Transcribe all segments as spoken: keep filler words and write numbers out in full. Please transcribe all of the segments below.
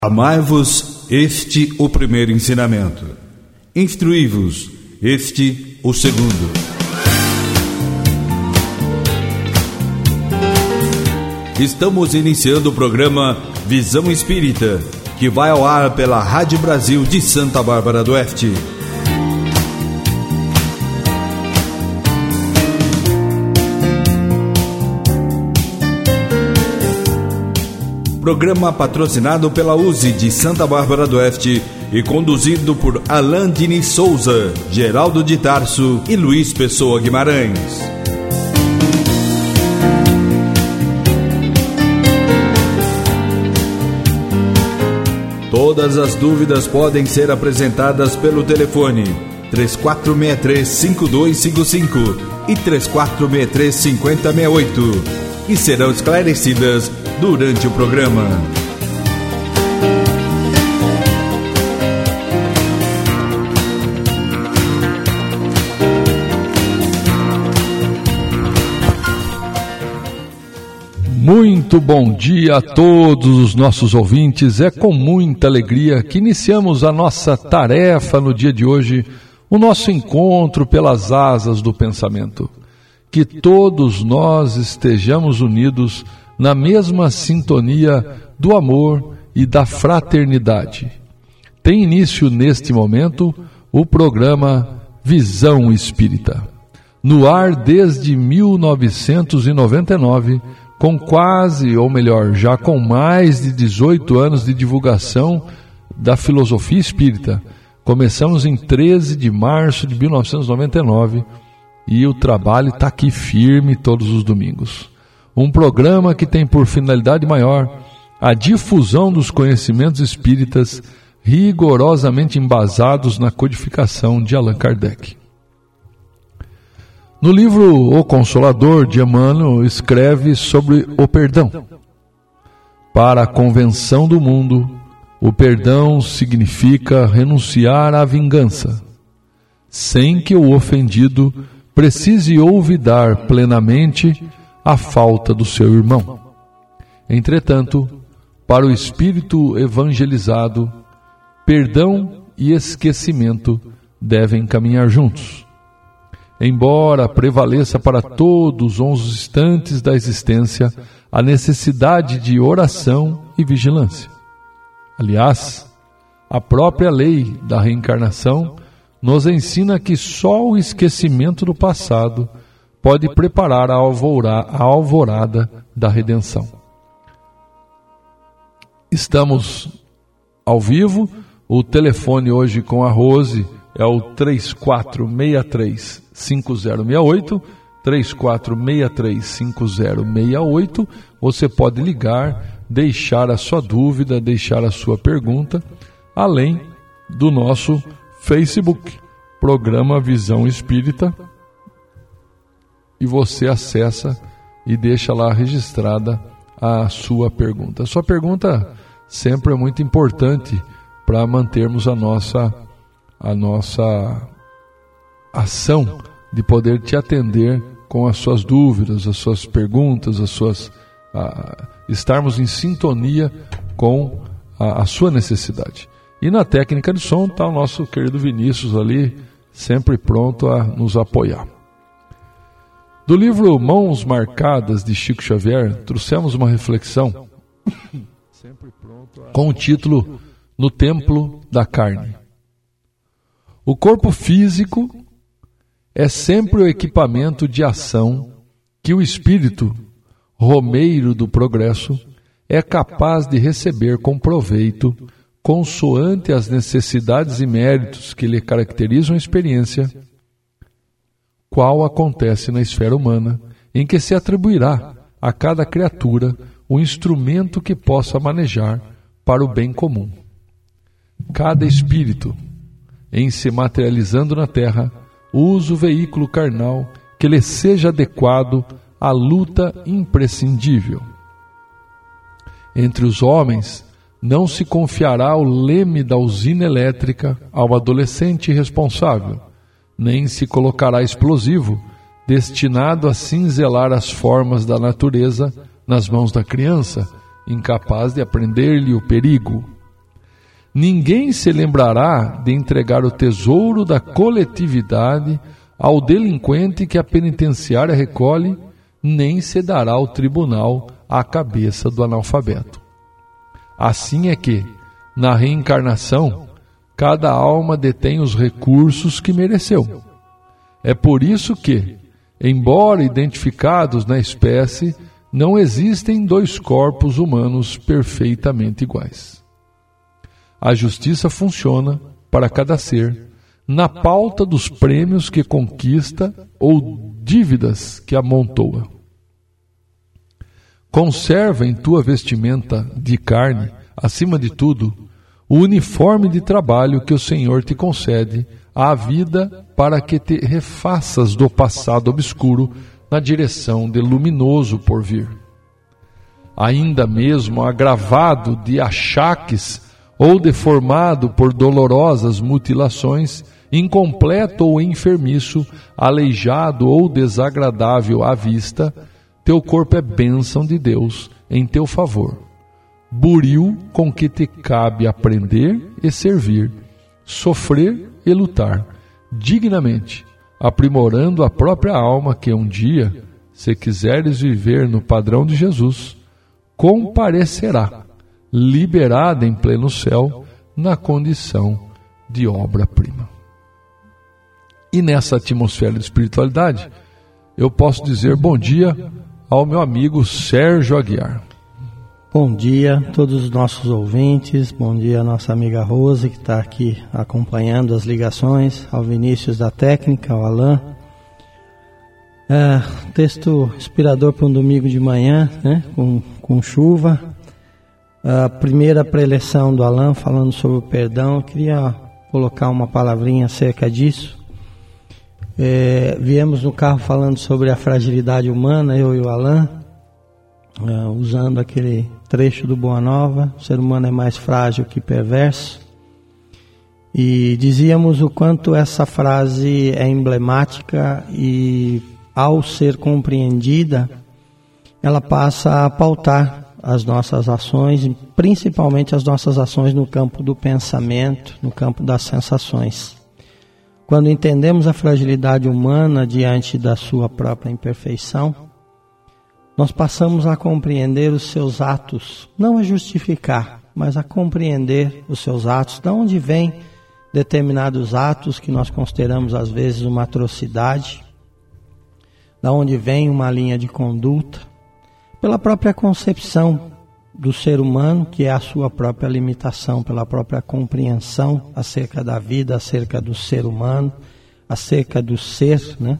Amai-vos, este o primeiro ensinamento. Instruí-vos, este o segundo. Estamos iniciando o programa Visão Espírita, que vai ao ar pela Rádio Brasil de Santa Bárbara do Oeste. Programa patrocinado pela U S E de Santa Bárbara do Oeste e conduzido por Alain Diniz Souza, Geraldo de Tarso e Luiz Pessoa Guimarães. Todas as dúvidas podem ser apresentadas pelo telefone três quatro seis três, cinco dois cinco cinco e três quatro seis três, cinco zero seis oito e serão esclarecidas durante o programa. Muito bom dia a todos os nossos ouvintes. É com muita alegria que iniciamos a nossa tarefa no dia de hoje, o nosso encontro pelas asas do pensamento. Que todos nós estejamos unidos na mesma sintonia do amor e da fraternidade. Tem início neste momento o programa Visão Espírita. No ar desde mil novecentos e noventa e nove, com quase, ou melhor, já com mais de dezoito anos de divulgação da filosofia espírita. Começamos em treze de março de mil novecentos e noventa e nove e o trabalho está aqui firme todos os domingos. Um programa que tem por finalidade maior a difusão dos conhecimentos espíritas rigorosamente embasados na codificação de Allan Kardec. No livro O Consolador, de Emmanuel escreve sobre o perdão. Para a convenção do mundo, o perdão significa renunciar à vingança, sem que o ofendido precise olvidar plenamente a falta do seu irmão. Entretanto, para o espírito evangelizado, perdão e esquecimento devem caminhar juntos. Embora prevaleça para todos os instantes da existência a necessidade de oração e vigilância. Aliás, a própria lei da reencarnação nos ensina que só o esquecimento do passado pode preparar a alvorada da redenção. Estamos ao vivo, o telefone hoje com a Rose é o três quatro seis três, cinco zero seis oito, três quatro seis três, cinco zero seis oito. Você pode ligar, deixar a sua dúvida, deixar a sua pergunta, além do nosso Facebook, Programa Visão Espírita, e você acessa e deixa lá registrada a sua pergunta. A sua pergunta sempre é muito importante para mantermos a nossa, a nossa ação de poder te atender com as suas dúvidas, as suas perguntas, as suas, a, estarmos em sintonia com a, a sua necessidade. E na técnica de som está o nosso querido Vinícius ali, sempre pronto a nos apoiar. Do livro Mãos Marcadas, de Chico Xavier, trouxemos uma reflexão com o título No Templo da Carne. O corpo físico é sempre o equipamento de ação que o espírito, romeiro do progresso, é capaz de receber com proveito, consoante as necessidades e méritos que lhe caracterizam a experiência, qual acontece na esfera humana, em que se atribuirá a cada criatura o instrumento que possa manejar para o bem comum. Cada espírito, em se materializando na terra, usa o veículo carnal que lhe seja adequado à luta imprescindível. Entre os homens, não se confiará o leme da usina elétrica ao adolescente irresponsável, nem se colocará explosivo destinado a cinzelar as formas da natureza nas mãos da criança, incapaz de aprender-lhe o perigo. Ninguém se lembrará de entregar o tesouro da coletividade ao delinquente que a penitenciária recolhe, nem se dará ao tribunal a cabeça do analfabeto. Assim é que, na reencarnação, cada alma detém os recursos que mereceu. É por isso que, embora identificados na espécie, não existem dois corpos humanos perfeitamente iguais. A justiça funciona para cada ser na pauta dos prêmios que conquista ou dívidas que amontoa. Conserva em tua vestimenta de carne, acima de tudo, o uniforme de trabalho que o Senhor te concede à vida para que te refaças do passado obscuro na direção de luminoso porvir. Ainda mesmo agravado de achaques ou deformado por dolorosas mutilações, incompleto ou enfermiço, aleijado ou desagradável à vista, teu corpo é bênção de Deus em teu favor, buril com que te cabe aprender e servir, sofrer e lutar, dignamente, aprimorando a própria alma que um dia, se quiseres viver no padrão de Jesus, comparecerá, liberada em pleno céu, na condição de obra-prima. E nessa atmosfera de espiritualidade, eu posso dizer bom dia ao meu amigo Sérgio Aguiar. Bom dia a todos os nossos ouvintes, bom dia à nossa amiga Rose, que está aqui acompanhando as ligações, ao Vinícius da técnica, ao Alain. É, texto inspirador para um domingo de manhã, né, com, com chuva. A primeira preleção do Alain falando sobre o perdão, eu queria colocar uma palavrinha acerca disso. É, viemos no carro falando sobre a fragilidade humana, eu e o Alain, é, usando aquele trecho do Boa Nova, o ser humano é mais frágil que perverso, e dizíamos o quanto essa frase é emblemática e, ao ser compreendida, ela passa a pautar as nossas ações, principalmente as nossas ações no campo do pensamento, no campo das sensações. Quando entendemos a fragilidade humana diante da sua própria imperfeição, nós passamos a compreender os seus atos, não a justificar, mas a compreender os seus atos, de onde vêm determinados atos que nós consideramos às vezes uma atrocidade, de onde vem uma linha de conduta, pela própria concepção do ser humano, que é a sua própria limitação, pela própria compreensão acerca da vida, acerca do ser humano, acerca do ser, né?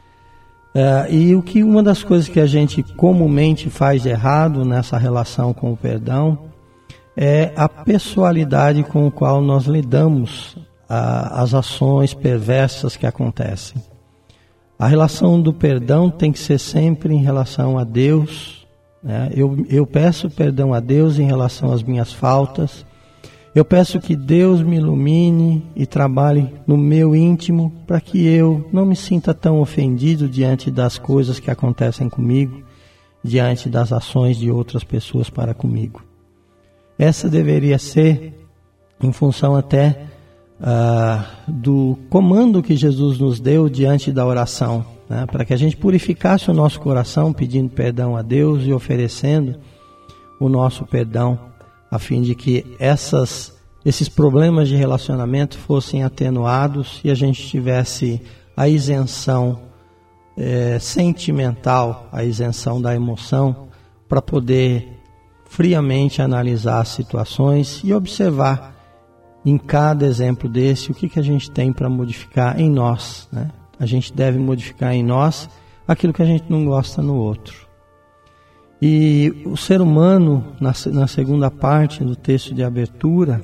É, e o que uma das coisas que a gente comumente faz de errado nessa relação com o perdão é a pessoalidade com a qual nós lidamos a, as ações perversas que acontecem. A relação do perdão tem que ser sempre em relação a Deus. Né? Eu, eu peço perdão a Deus em relação às minhas faltas. Eu peço que Deus me ilumine e trabalhe no meu íntimo para que eu não me sinta tão ofendido diante das coisas que acontecem comigo, diante das ações de outras pessoas para comigo. Essa deveria ser, em função até uh, do comando que Jesus nos deu diante da oração, né? Para que a gente purificasse o nosso coração pedindo perdão a Deus e oferecendo o nosso perdão, a fim de que essas, esses problemas de relacionamento fossem atenuados e a gente tivesse a isenção é, sentimental, a isenção da emoção, para poder friamente analisar as situações e observar em cada exemplo desse o que, que a gente tem para modificar em nós, né? A gente deve modificar em nós aquilo que a gente não gosta no outro. E o ser humano, na, na segunda parte do texto de abertura,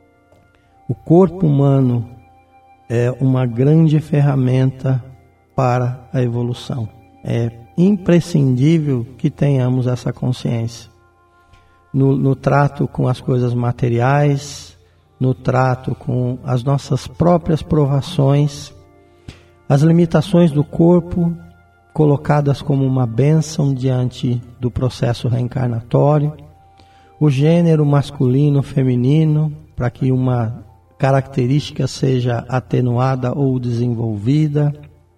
o corpo humano é uma grande ferramenta para a evolução. É imprescindível que tenhamos essa consciência. No, no trato com as coisas materiais, no trato com as nossas próprias provações, as limitações do corpo, colocadas como uma bênção diante do processo reencarnatório, o gênero masculino, feminino, para que uma característica seja atenuada ou desenvolvida.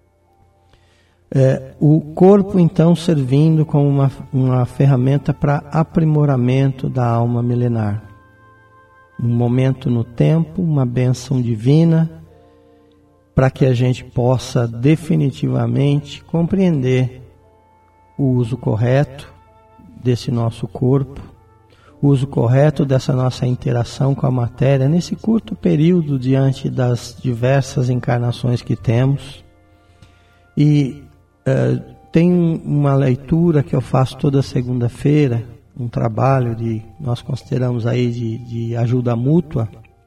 É, o corpo, então, servindo como uma, uma ferramenta para aprimoramento da alma milenar. Um momento no tempo, uma bênção divina, para que a gente possa definitivamente compreender o uso correto desse nosso corpo, o uso correto dessa nossa interação com a matéria nesse curto período diante das diversas encarnações que temos. E uh, tem uma leitura que eu faço toda segunda-feira, um trabalho de, nós consideramos aí de, de ajuda mútua,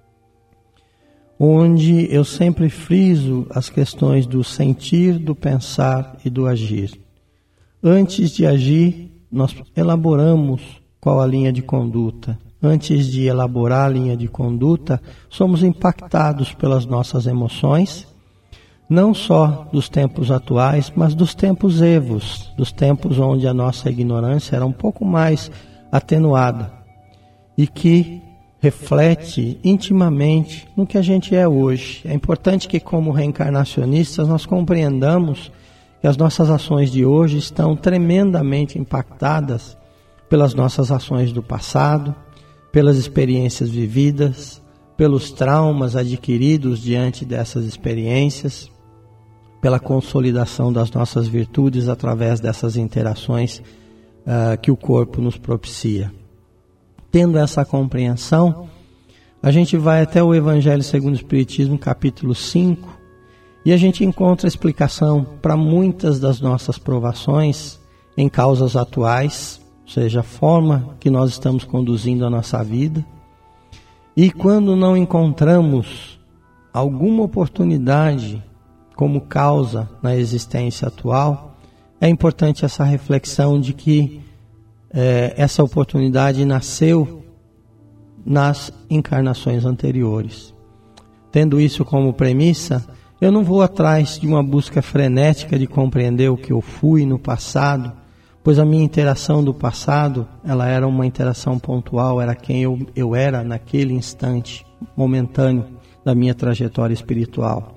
onde eu sempre friso as questões do sentir, do pensar e do agir. Antes de agir, nós elaboramos qual a linha de conduta. Antes de elaborar a linha de conduta, somos impactados pelas nossas emoções, não só dos tempos atuais, mas dos tempos evos, dos tempos onde a nossa ignorância era um pouco mais atenuada e que reflete intimamente no que a gente é hoje. É importante que, como reencarnacionistas, nós compreendamos que as nossas ações de hoje estão tremendamente impactadas pelas nossas ações do passado, pelas experiências vividas, pelos traumas adquiridos diante dessas experiências, pela consolidação das nossas virtudes através dessas interações uh, que o corpo nos propicia. Tendo essa compreensão, a gente vai até o Evangelho segundo o Espiritismo, capítulo cinco, e a gente encontra explicação para muitas das nossas provações em causas atuais, ou seja, a forma que nós estamos conduzindo a nossa vida. E quando não encontramos alguma oportunidade como causa na existência atual, é importante essa reflexão de que é, essa oportunidade nasceu nas encarnações anteriores. Tendo isso como premissa, eu não vou atrás de uma busca frenética de compreender o que eu fui no passado, pois a minha interação do passado, ela era uma interação pontual, era quem eu, eu era naquele instante momentâneo da minha trajetória espiritual.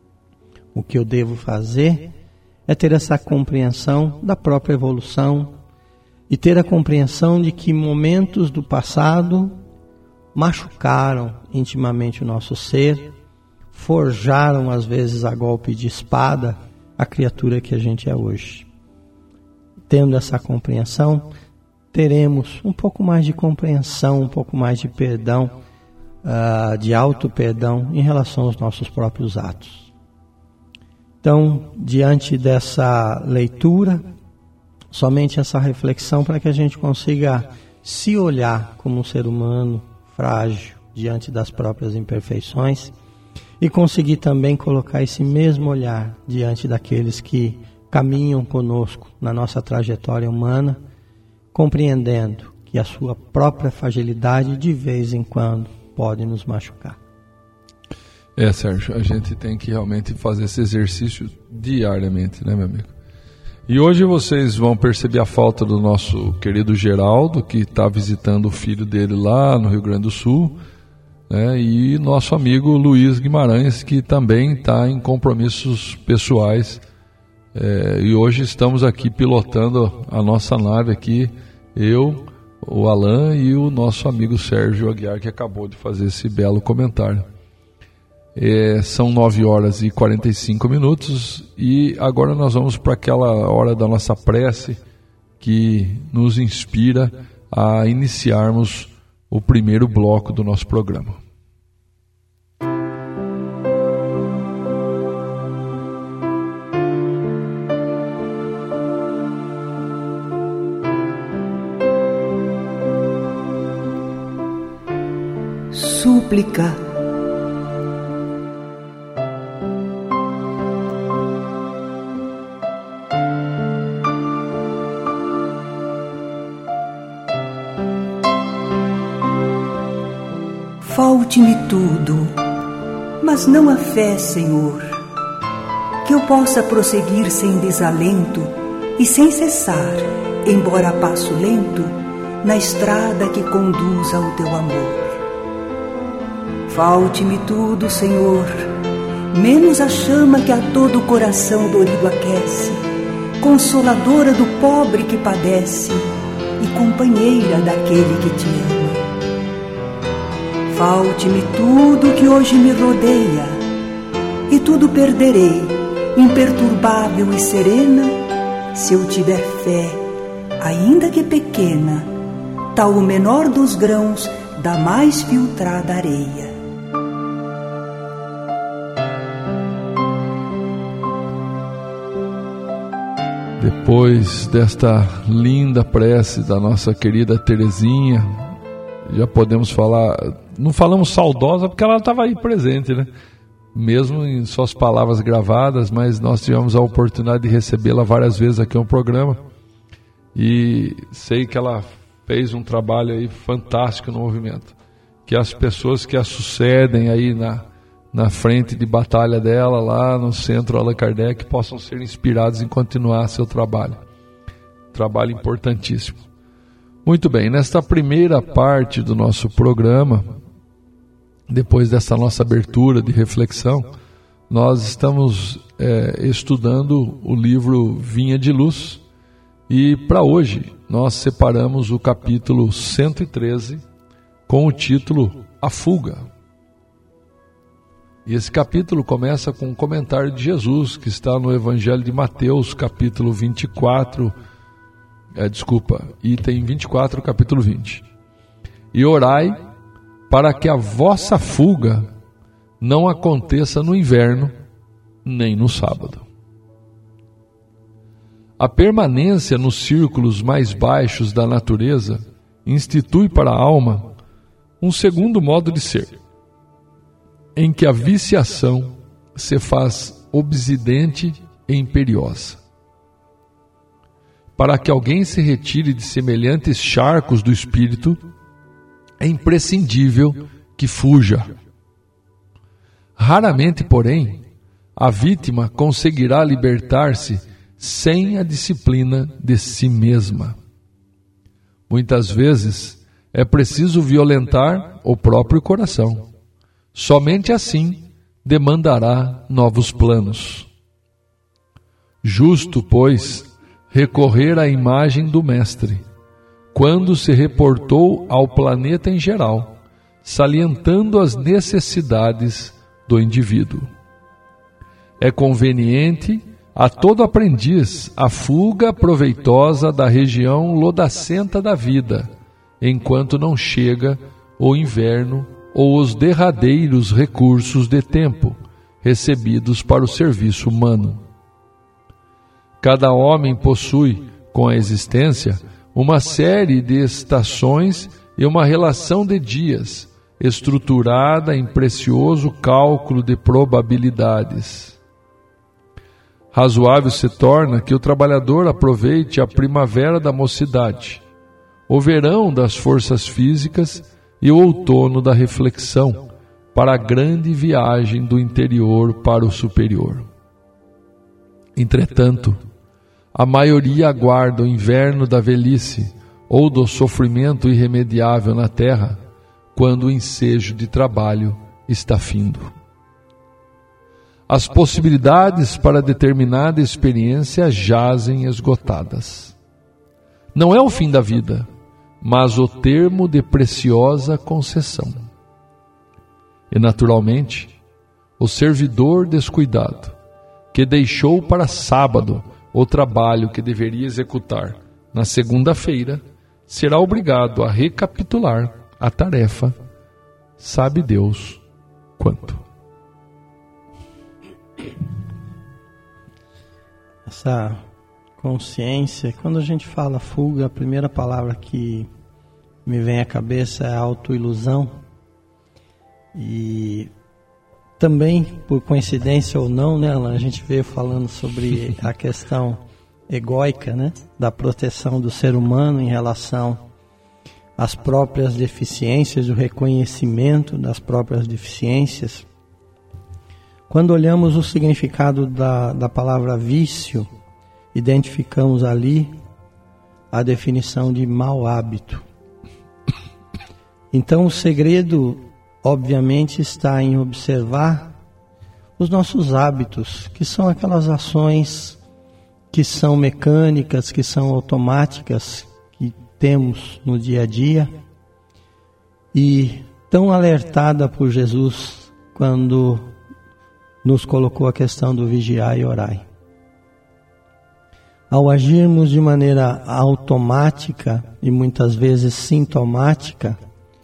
O que eu devo fazer é ter essa compreensão da própria evolução e ter a compreensão de que momentos do passado machucaram intimamente o nosso ser, forjaram às vezes a golpe de espada a criatura que a gente é hoje. Tendo essa compreensão, teremos um pouco mais de compreensão, um pouco mais de perdão, uh, de auto-perdão em relação aos nossos próprios atos. Então, diante dessa leitura, somente essa reflexão para que a gente consiga se olhar como um ser humano frágil diante das próprias imperfeições e conseguir também colocar esse mesmo olhar diante daqueles que caminham conosco na nossa trajetória humana, compreendendo que a sua própria fragilidade de vez em quando pode nos machucar. É, Sérgio, a gente tem que realmente fazer esse exercício diariamente, né, meu amigo? E hoje vocês vão perceber a falta do nosso querido Geraldo, que está visitando o filho dele lá no Rio Grande do Sul, né, e nosso amigo Luiz Guimarães, que também está em compromissos pessoais. É, e hoje estamos aqui pilotando a nossa nave aqui, eu, o Alain e o nosso amigo Sérgio Aguiar, que acabou de fazer esse belo comentário. É, são nove horas e quarenta e cinco minutos e agora nós vamos para aquela hora da nossa prece que nos inspira a iniciarmos o primeiro bloco do nosso programa. Súplica. Falte-me tudo, mas não a fé, Senhor, que eu possa prosseguir sem desalento e sem cessar, embora a passo lento, na estrada que conduz ao teu amor. Falte-me tudo, Senhor, menos a chama que a todo o coração dorido aquece, consoladora do pobre que padece e companheira daquele que te ama. Falte-me tudo que hoje me rodeia, e tudo perderei, imperturbável e serena, se eu tiver fé, ainda que pequena, tal o menor dos grãos da mais filtrada areia. Depois desta linda prece da nossa querida Terezinha, já podemos falar, não falamos saudosa porque ela estava aí presente, né? Mesmo em suas palavras gravadas, mas nós tivemos a oportunidade de recebê-la várias vezes aqui no programa, e sei que ela fez um trabalho aí fantástico no movimento, que as pessoas que a sucedem aí na, na frente de batalha dela, lá no Centro Allan Kardec, possam ser inspirados em continuar seu trabalho, trabalho importantíssimo. Muito bem, nesta primeira parte do nosso programa, depois dessa nossa abertura de reflexão, nós estamos é, estudando o livro Vinha de Luz, e para hoje nós separamos o capítulo cento e treze com o título A Fuga. E esse capítulo começa com um comentário de Jesus, que está no Evangelho de Mateus, capítulo vinte e quatro, é, desculpa, item vinte e quatro, capítulo vinte. E orai para que a vossa fuga não aconteça no inverno, nem no sábado. A permanência nos círculos mais baixos da natureza institui para a alma um segundo modo de ser, em que a viciação se faz obsidente e imperiosa. Para que alguém se retire de semelhantes charcos do espírito, é imprescindível que fuja. Raramente, porém, a vítima conseguirá libertar-se sem a disciplina de si mesma. Muitas vezes é preciso violentar o próprio coração. Somente assim demandará novos planos. Justo, pois, recorrer à imagem do Mestre, quando se reportou ao planeta em geral, salientando as necessidades do indivíduo. É conveniente a todo aprendiz a fuga proveitosa da região lodacenta da vida, enquanto não chega o inverno ou os derradeiros recursos de tempo recebidos para o serviço humano. Cada homem possui, com a existência, uma série de estações e uma relação de dias, estruturada em precioso cálculo de probabilidades. Razoável se torna que o trabalhador aproveite a primavera da mocidade, o verão das forças físicas e o outono da reflexão, para a grande viagem do interior para o superior. Entretanto, a maioria aguarda o inverno da velhice ou do sofrimento irremediável na terra, quando o ensejo de trabalho está findo. As possibilidades para determinada experiência jazem esgotadas. Não é o fim da vida, mas o termo de preciosa concessão. E, naturalmente, o servidor descuidado, que deixou para sábado o trabalho que deveria executar na segunda-feira, será obrigado a recapitular a tarefa, sabe Deus quanto. Essa consciência, quando a gente fala fuga, a primeira palavra que me vem à cabeça é autoilusão. E também, por coincidência ou não, né, a gente veio falando sobre a questão egóica, né, da proteção do ser humano em relação às próprias deficiências, o reconhecimento das próprias deficiências. Quando olhamos o significado da, da palavra vício, identificamos ali a definição de mau hábito. Então, o segredo obviamente, está em observar os nossos hábitos, que são aquelas ações que são mecânicas, que são automáticas, que temos no dia a dia, e tão alertada por Jesus quando nos colocou a questão do vigiar e orar. Ao agirmos de maneira automática e muitas vezes sintomática,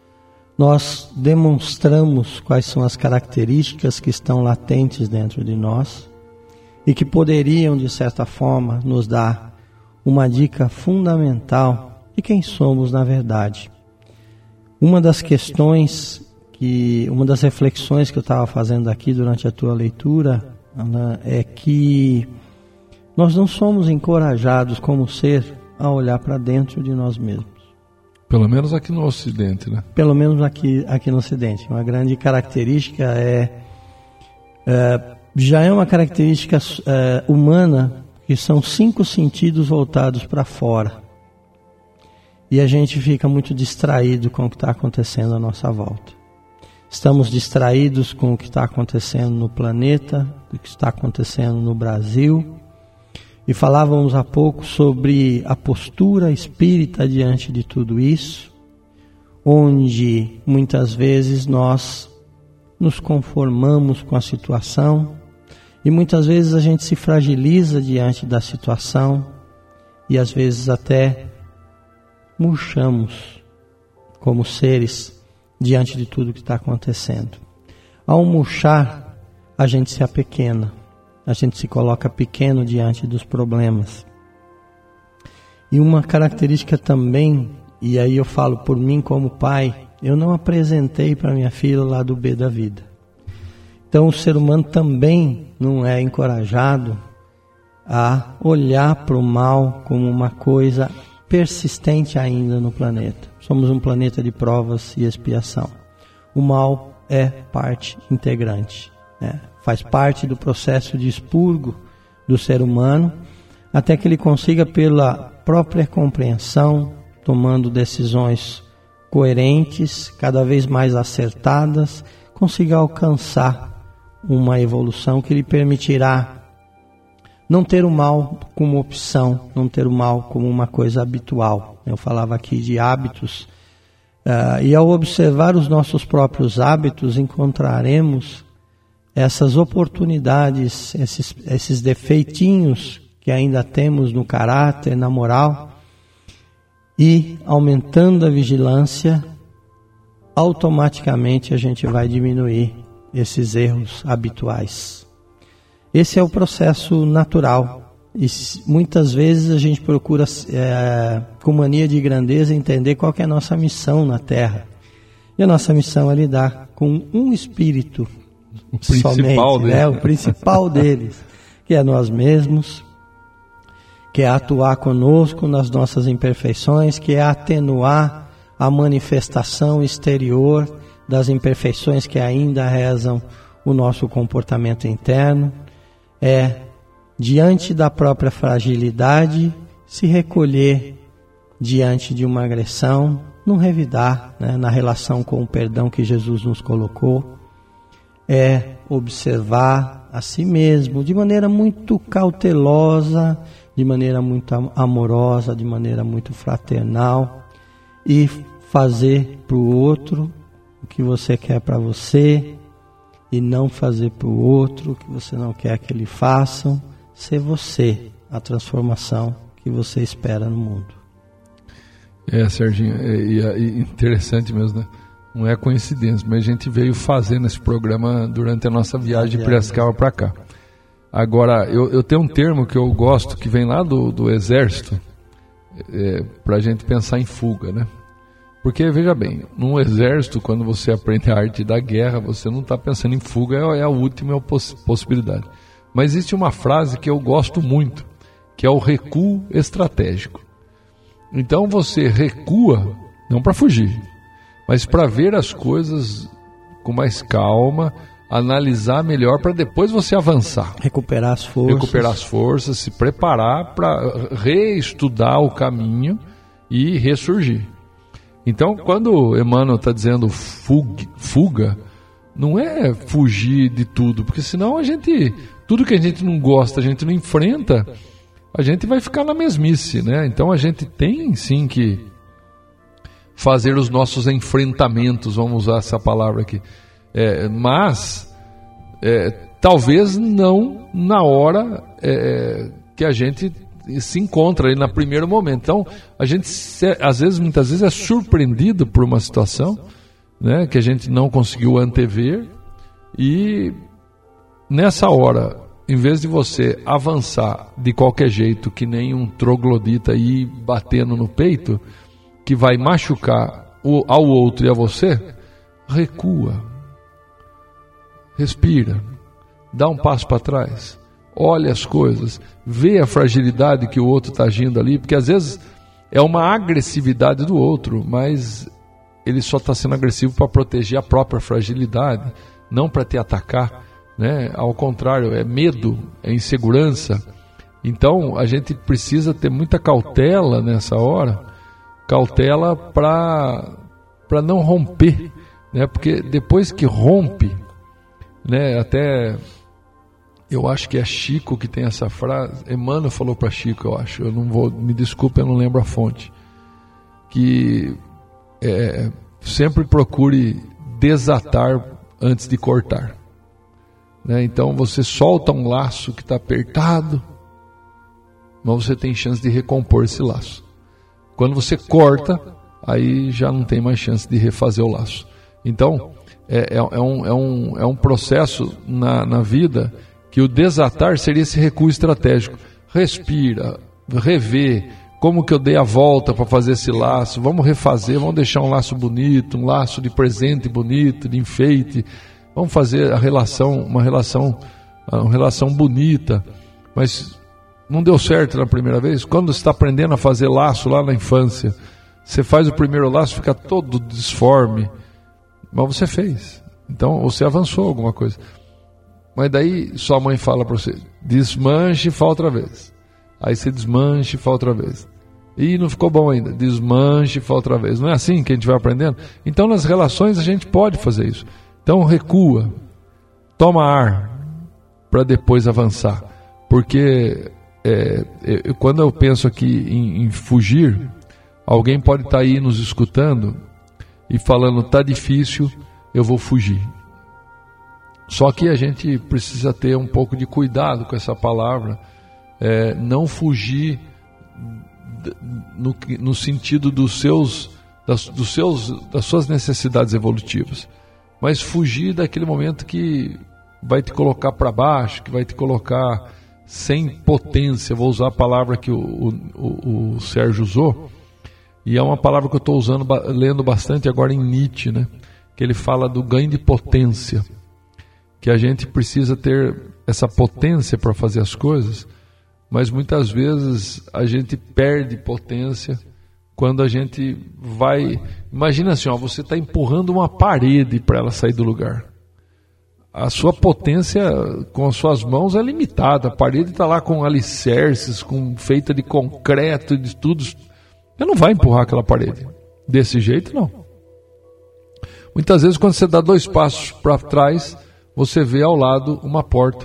nós demonstramos quais são as características que estão latentes dentro de nós e que poderiam, de certa forma, nos dar uma dica fundamental de quem somos na verdade. Uma das questões, que, uma das reflexões que eu estava fazendo aqui durante a tua leitura, Ana, é que nós não somos encorajados como ser a olhar para dentro de nós mesmos. Pelo menos aqui no Ocidente, né? Pelo menos aqui, aqui no Ocidente. Uma grande característica é, é já é uma característica é, humana, que são cinco sentidos voltados para fora. E a gente fica muito distraído com o que está acontecendo à nossa volta. Estamos distraídos com o que está acontecendo no planeta, o que está acontecendo no Brasil. E falávamos há pouco sobre a postura espírita diante de tudo isso, onde muitas vezes nós nos conformamos com a situação e muitas vezes a gente se fragiliza diante da situação e às vezes até murchamos como seres diante de tudo que está acontecendo. Ao murchar, a gente se apequena. A gente se coloca pequeno diante dos problemas. E uma característica também, e aí eu falo por mim como pai, eu não apresentei para minha filha o lado B da vida. Então o ser humano também não é encorajado a olhar para o mal como uma coisa persistente ainda no planeta. Somos um planeta de provas e expiação. O mal é parte integrante, né? Faz parte do processo de expurgo do ser humano, até que ele consiga, pela própria compreensão, tomando decisões coerentes, cada vez mais acertadas, consiga alcançar uma evolução que lhe permitirá não ter o mal como opção, não ter o mal como uma coisa habitual. Eu falava aqui de hábitos, uh, e ao observar os nossos próprios hábitos, encontraremos essas oportunidades, esses, esses defeitinhos que ainda temos no caráter, na moral, e aumentando a vigilância, automaticamente a gente vai diminuir esses erros habituais. Esse é o processo natural, e muitas vezes a gente procura, é, com mania de grandeza, entender qual que é a nossa missão na Terra. E a nossa missão é lidar com um espírito, o principal somente, deles. né? O principal deles, que é nós mesmos, que é atuar conosco nas nossas imperfeições, que é atenuar a manifestação exterior das imperfeições que ainda rezam o nosso comportamento interno, é, diante da própria fragilidade, se recolher diante de uma agressão, não revidar, né, na relação com o perdão que Jesus nos colocou, é observar a si mesmo de maneira muito cautelosa, de maneira muito amorosa, de maneira muito fraternal, e fazer para o outro o que você quer para você, e não fazer para o outro o que você não quer que ele faça. Ser você a transformação que você espera no mundo. É, Serginho, é, é interessante mesmo, né? Não é coincidência, mas a gente veio fazendo esse programa durante a nossa viagem de Piracicaba para cá. Agora, eu, eu tenho um termo que eu gosto, que vem lá do, do Exército, é, para a gente pensar em fuga, né? Porque, veja bem, num exército, quando você aprende a arte da guerra, você não está pensando em fuga, é a última poss- possibilidade. Mas existe uma frase que eu gosto muito, que é o recuo estratégico. Então você recua, não para fugir, mas para ver as coisas com mais calma, analisar melhor para depois você avançar. Recuperar as forças. Recuperar as forças, se preparar para reestudar o caminho e ressurgir. Então, quando Emmanuel está dizendo fuga, fuga, não é fugir de tudo, porque senão a gente, tudo que a gente não gosta, a gente não enfrenta, a gente vai ficar na mesmice, né? Então a gente tem sim que fazer os nossos enfrentamentos, vamos usar essa palavra aqui, é, mas é, talvez não na hora é, que a gente se encontra aí no primeiro momento. Então a gente às vezes, muitas vezes é surpreendido por uma situação, né, que a gente não conseguiu antever, e nessa hora, em vez de você avançar de qualquer jeito, que nem um troglodita aí batendo no peito, que vai machucar o, ao outro e a você, recua, respira, dá um passo para trás, olha as coisas, vê a fragilidade que o outro está agindo ali, porque às vezes é uma agressividade do outro, mas ele só está sendo agressivo para proteger a própria fragilidade, não para te atacar, né? Ao contrário, é medo, é insegurança. Então a gente precisa ter muita cautela nessa hora, cautela para para não romper, né? Porque depois que rompe, né? Até eu acho que é Chico que tem essa frase, Emmanuel falou para Chico, eu acho, eu não vou, me desculpe, eu não lembro a fonte, que é, sempre procure desatar antes de cortar, né? Então você solta um laço que está apertado, mas você tem chance de recompor esse laço. Quando você corta, aí já não tem mais chance de refazer o laço. Então é, é, é, um, é, um, é um processo na, na vida que o desatar seria esse recuo estratégico. Respira, revê como que eu dei a volta para fazer esse laço, vamos refazer, vamos deixar um laço bonito, um laço de presente bonito, de enfeite, vamos fazer a relação, uma relação, uma relação bonita. Mas não deu certo na primeira vez. Quando você está aprendendo a fazer laço lá na infância, você faz o primeiro laço, fica todo disforme, mas você fez, então você avançou alguma coisa. Mas daí sua mãe fala para você, desmanche e fala outra vez. Aí você desmanche e fala outra vez. E não ficou bom ainda, desmanche e fala outra vez. Não é assim que a gente vai aprendendo? Então nas relações a gente pode fazer isso. Então recua, toma ar para depois avançar. Porque é, é, quando eu penso aqui em, em fugir, alguém pode estar aí nos escutando e falando, tá difícil, eu vou fugir. Só que a gente precisa ter um pouco de cuidado com essa palavra, é, não fugir no, no sentido dos seus, das, dos seus, das suas necessidades evolutivas, mas fugir daquele momento que vai te colocar para baixo, que vai te colocar sem potência. Vou usar a palavra que o, o, o Sérgio usou, e é uma palavra que eu estou usando, lendo bastante agora em Nietzsche, né? Que ele fala do ganho de potência, que a gente precisa ter essa potência para fazer as coisas, mas muitas vezes a gente perde potência quando a gente vai... Imagina assim, ó, você está empurrando uma parede para ela sair do lugar. A sua potência com as suas mãos é limitada, a parede está lá com alicerces, com, feita de concreto e de tudo. Você não vai empurrar aquela parede desse jeito, não. Muitas vezes quando você dá dois passos para trás, você vê ao lado uma porta.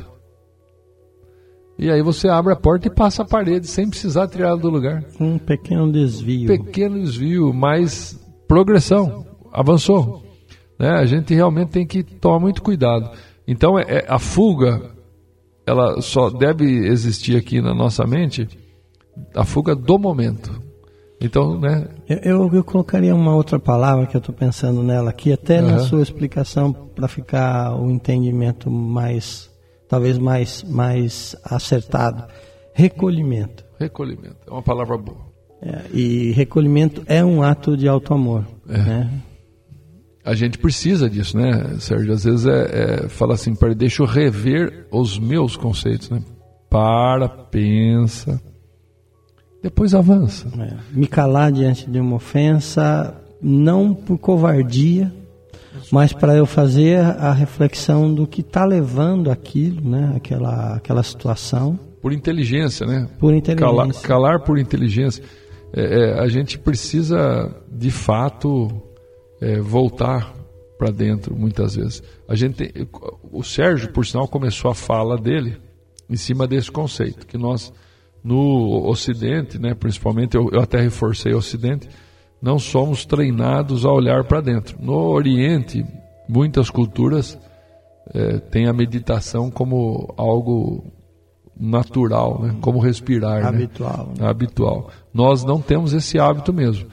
E aí você abre a porta e passa a parede, sem precisar tirá-la do lugar. Um pequeno desvio. Pequeno desvio, mas progressão, avançou. Né? A gente realmente tem que tomar muito cuidado. Então é, é, a fuga, ela só deve existir aqui na nossa mente, a fuga do momento. Então, né? Eu, eu, eu colocaria uma outra palavra que eu estou pensando nela aqui, até uhum. na sua explicação, para ficar o entendimento mais, talvez mais, mais acertado. Recolhimento. Recolhimento, é uma palavra boa. É, e recolhimento é um ato de auto-amor. É. Né? A gente precisa disso, né, Sérgio? Às vezes é, é fala assim, peraí, deixa eu rever os meus conceitos, né? Para, pensa... Depois avança. É. Me calar diante de uma ofensa, não por covardia, mas para eu fazer a reflexão do que está levando aquilo, né? Aquela, aquela situação. Por inteligência, né? Por inteligência. Calar, calar por inteligência. é, é, a gente precisa, de fato, é, voltar para dentro, muitas vezes. A gente tem, o Sérgio, por sinal, começou a fala dele em cima desse conceito, que nós, no Ocidente, né, principalmente, eu, eu até reforcei o Ocidente, não somos treinados a olhar para dentro. No Oriente, muitas culturas é, têm a meditação como algo natural, né? Como respirar, habitual, né? Habitual. Nós não temos esse hábito mesmo.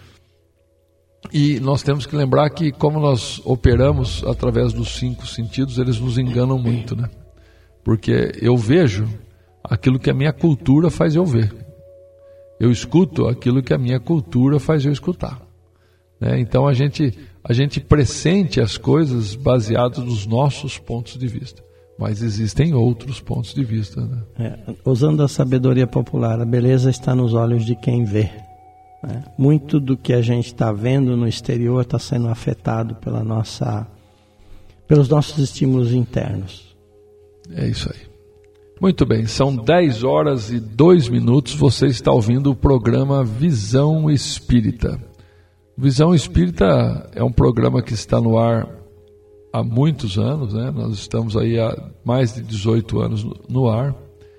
E nós temos que lembrar que, como nós operamos através dos cinco sentidos, eles nos enganam muito, né? Porque eu vejo aquilo que a minha cultura faz eu ver. Eu escuto aquilo que a minha cultura faz eu escutar. Né? Então a gente, a gente pressente as coisas baseadas nos nossos pontos de vista. Mas existem outros pontos de vista. Né? É, usando a sabedoria popular, a beleza está nos olhos de quem vê. Né? Muito do que a gente está vendo no exterior está sendo afetado pela nossa, pelos nossos estímulos internos. É isso aí. Muito bem, são dez horas e dois minutos, você está ouvindo o programa Visão Espírita. Visão Espírita é um programa que está no ar há muitos anos, né? Nós estamos aí há mais de dezoito anos no ar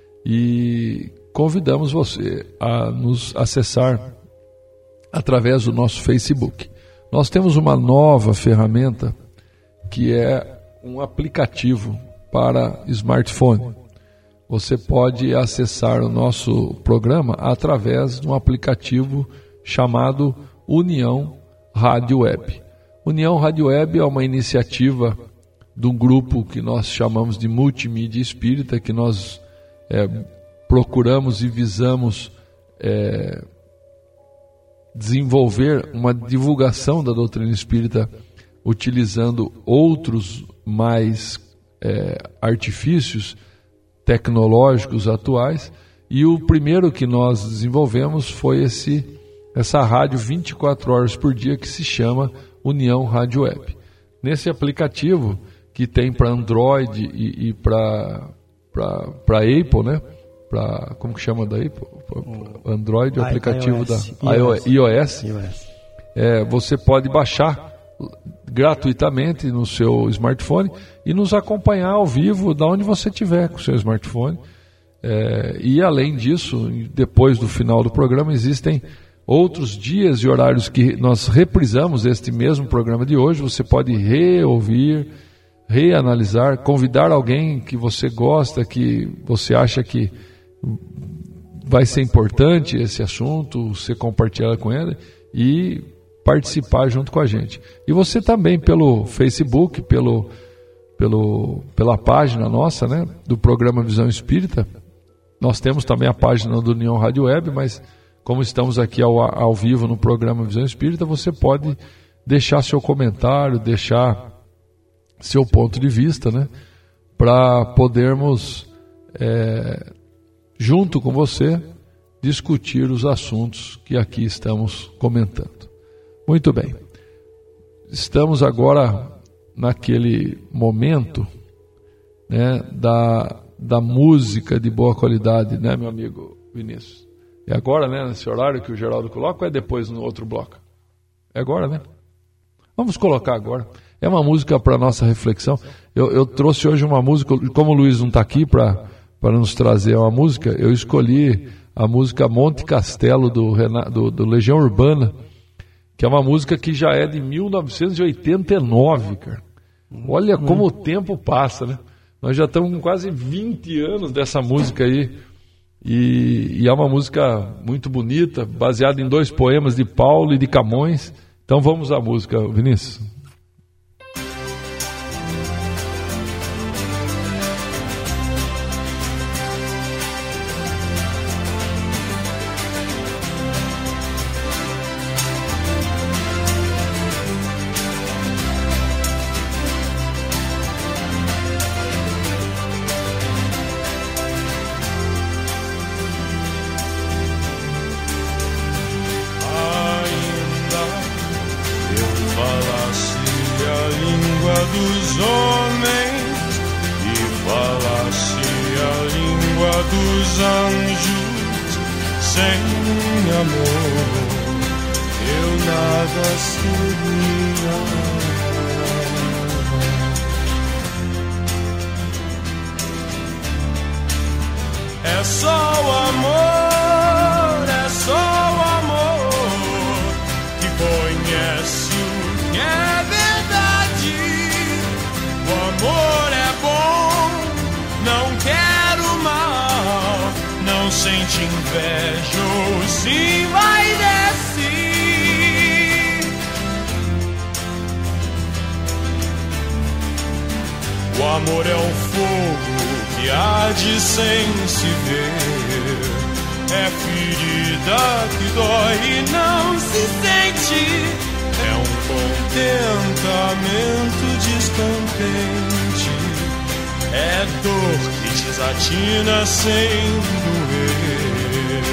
e convidamos você a nos acessar através do nosso Facebook. Nós temos uma nova ferramenta que é um aplicativo para smartphone. Você pode acessar o nosso programa através de um aplicativo chamado União Rádio Web. União Rádio Web é uma iniciativa de um grupo que nós chamamos de Multimídia Espírita, que nós é, procuramos e visamos é, desenvolver uma divulgação da doutrina espírita utilizando outros mais é, artifícios tecnológicos atuais, e o primeiro que nós desenvolvemos foi esse, essa rádio vinte e quatro horas por dia que se chama União Rádio Web. Nesse aplicativo que tem para Android e, e para para Apple, né? Para como que chama da Apple? Android, o aplicativo iOS, da iOS. iOS. iOS. É, você pode baixar gratuitamente no seu smartphone e nos acompanhar ao vivo da onde você estiver com o seu smartphone. É, e além disso, depois do final do programa, existem outros dias e horários que nós reprisamos este mesmo programa de hoje. Você pode reouvir, reanalisar, convidar alguém que você gosta, que você acha que vai ser importante esse assunto, você compartilhar com ele e participar junto com a gente. E você também pelo Facebook, pelo, pelo, pela página nossa, né, do programa Visão Espírita. Nós temos também a página do União Rádio Web, mas como estamos aqui ao, ao vivo no programa Visão Espírita, você pode deixar seu comentário, deixar seu ponto de vista, né, para podermos, é, junto com você, discutir os assuntos que aqui estamos comentando. Muito bem, estamos agora naquele momento, né, da, da música de boa qualidade, né, meu amigo Vinícius? É agora, né, nesse horário que o Geraldo coloca, ou é depois no outro bloco? É agora, né? Vamos colocar agora. É uma música para nossa reflexão. Eu, eu trouxe hoje uma música, como o Luiz não está aqui para nos trazer uma música, eu escolhi a música Monte Castelo do, do, do Legião Urbana, que é uma música que já é de mil novecentos e oitenta e nove, cara. Olha como o tempo passa, né? Nós já estamos com quase vinte anos dessa música aí. E, e é uma música muito bonita, baseada em dois poemas de Paulo e de Camões. Então vamos à música, Vinícius. Sem amor eu nada seria. É só o amor, é só o amor que conhece o que é verdade. O amor é bom, não quero mal, não sente inveja ou se vai descer. O amor é um fogo que arde sem se ver, é ferida que dói e não se sente, é um contentamento descontente, é dor que desatina sem doer.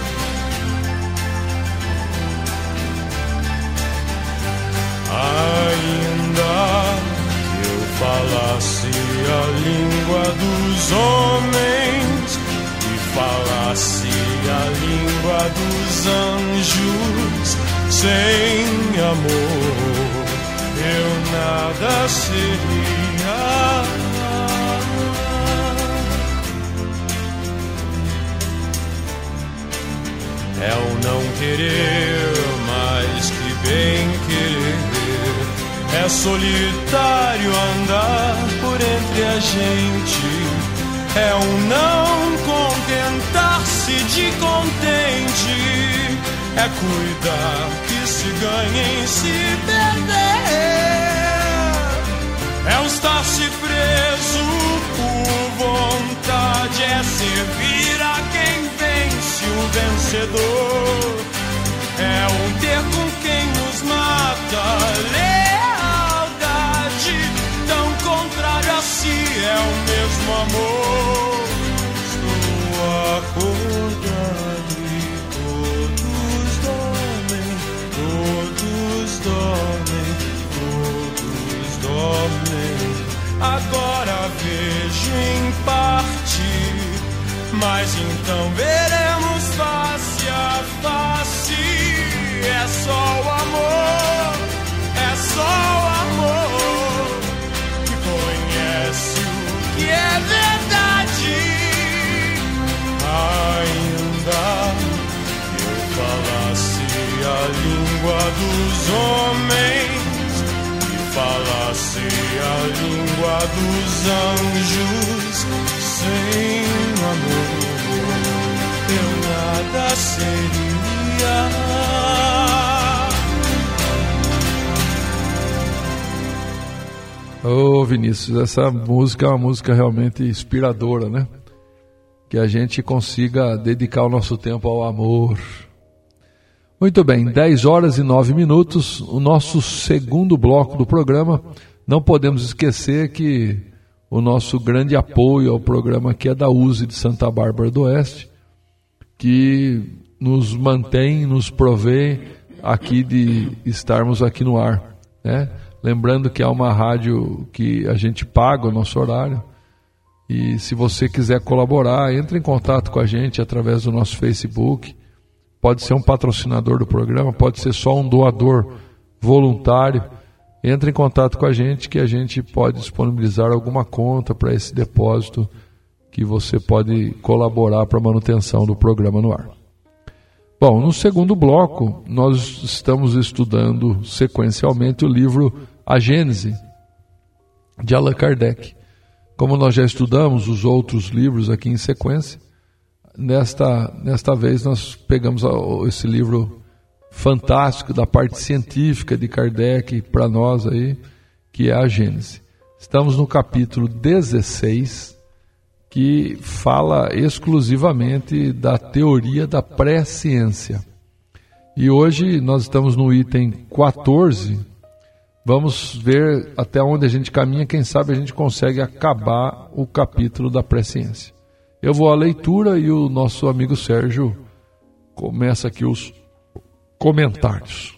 Ainda que eu falasse a língua dos homens e falasse a língua dos anjos, sem amor eu nada seria. É o não querer mais que bem querer, é solitário andar por entre a gente, é um não contentar-se de contente, é cuidar que se ganha em se perder, é o estar-se preso por vontade, é servir a quem vence o vencedor, é o ter com quem nos mata, lealdade, tão contrário a si, é o mesmo amor. Estou acordado e todos dormem, todos dormem, todos dormem. Agora vejo em parte, mas então veremos face a face. É só o amor, é só o amor que conhece o que é verdade. Ainda que eu falasse a língua dos homens e falasse a língua dos anjos, sem amor eu nada seria. Ô oh, Vinícius, essa música é uma música realmente inspiradora, né? Que a gente consiga dedicar o nosso tempo ao amor. Muito bem, dez horas e nove minutos, o nosso segundo bloco do programa. Não podemos esquecer que o nosso grande apoio ao programa aqui é da U S E de Santa Bárbara do Oeste, que nos mantém, nos provê aqui de estarmos aqui no ar, né? Lembrando que é uma rádio que a gente paga o nosso horário, e se você quiser colaborar, entre em contato com a gente através do nosso Facebook. Pode ser um patrocinador do programa, pode ser só um doador voluntário. Entre em contato com a gente que a gente pode disponibilizar alguma conta para esse depósito que você pode colaborar para a manutenção do programa no ar. Bom, no segundo bloco, nós estamos estudando sequencialmente o livro A Gênese, de Allan Kardec. Como nós já estudamos os outros livros aqui em sequência, nesta, nesta vez nós pegamos esse livro fantástico da parte científica de Kardec para nós aí, que é a Gênese. Estamos no capítulo dezesseis, que fala exclusivamente da teoria da pré-ciência. E hoje nós estamos no item quatorze. Vamos ver até onde a gente caminha, quem sabe a gente consegue acabar o capítulo da pré-ciência. Eu vou à leitura e o nosso amigo Sérgio começa aqui os comentários.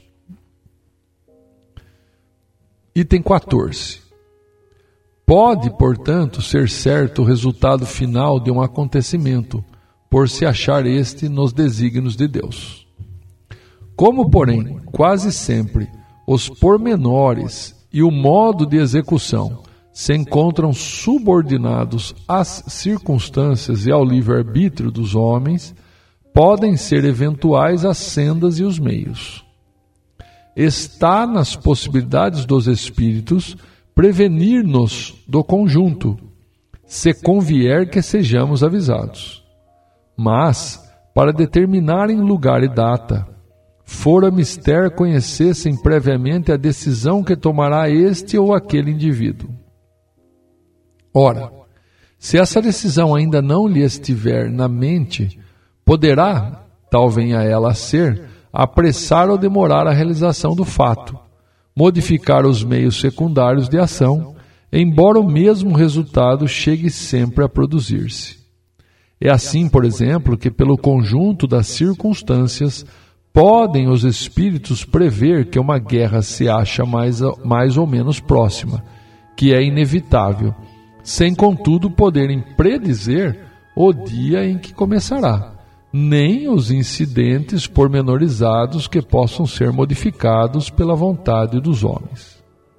Item quatorze. Pode, portanto, ser certo o resultado final de um acontecimento, por se achar este nos desígnios de Deus. Como, porém, quase sempre os pormenores e o modo de execução se encontram subordinados às circunstâncias e ao livre-arbítrio dos homens, podem ser eventuais as sendas e os meios. Está nas possibilidades dos espíritos prevenir-nos do conjunto, se convier que sejamos avisados. Mas, para determinarem lugar e data, fora mister conhecessem previamente a decisão que tomará este ou aquele indivíduo. Ora, se essa decisão ainda não lhe estiver na mente, poderá, tal venha ela a ser, apressar ou demorar a realização do fato, modificar os meios secundários de ação, embora o mesmo resultado chegue sempre a produzir-se. É assim, por exemplo, que pelo conjunto das circunstâncias podem os espíritos prever que uma guerra se acha mais, mais ou menos próxima, que é inevitável, sem contudo poderem predizer o dia em que começará, nem os incidentes pormenorizados que possam ser modificados pela vontade dos homens.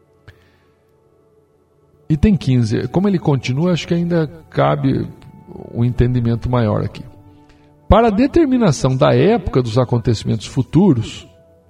Item quinze. Como ele continua, acho que ainda cabe um entendimento maior aqui. Para a determinação da época dos acontecimentos futuros,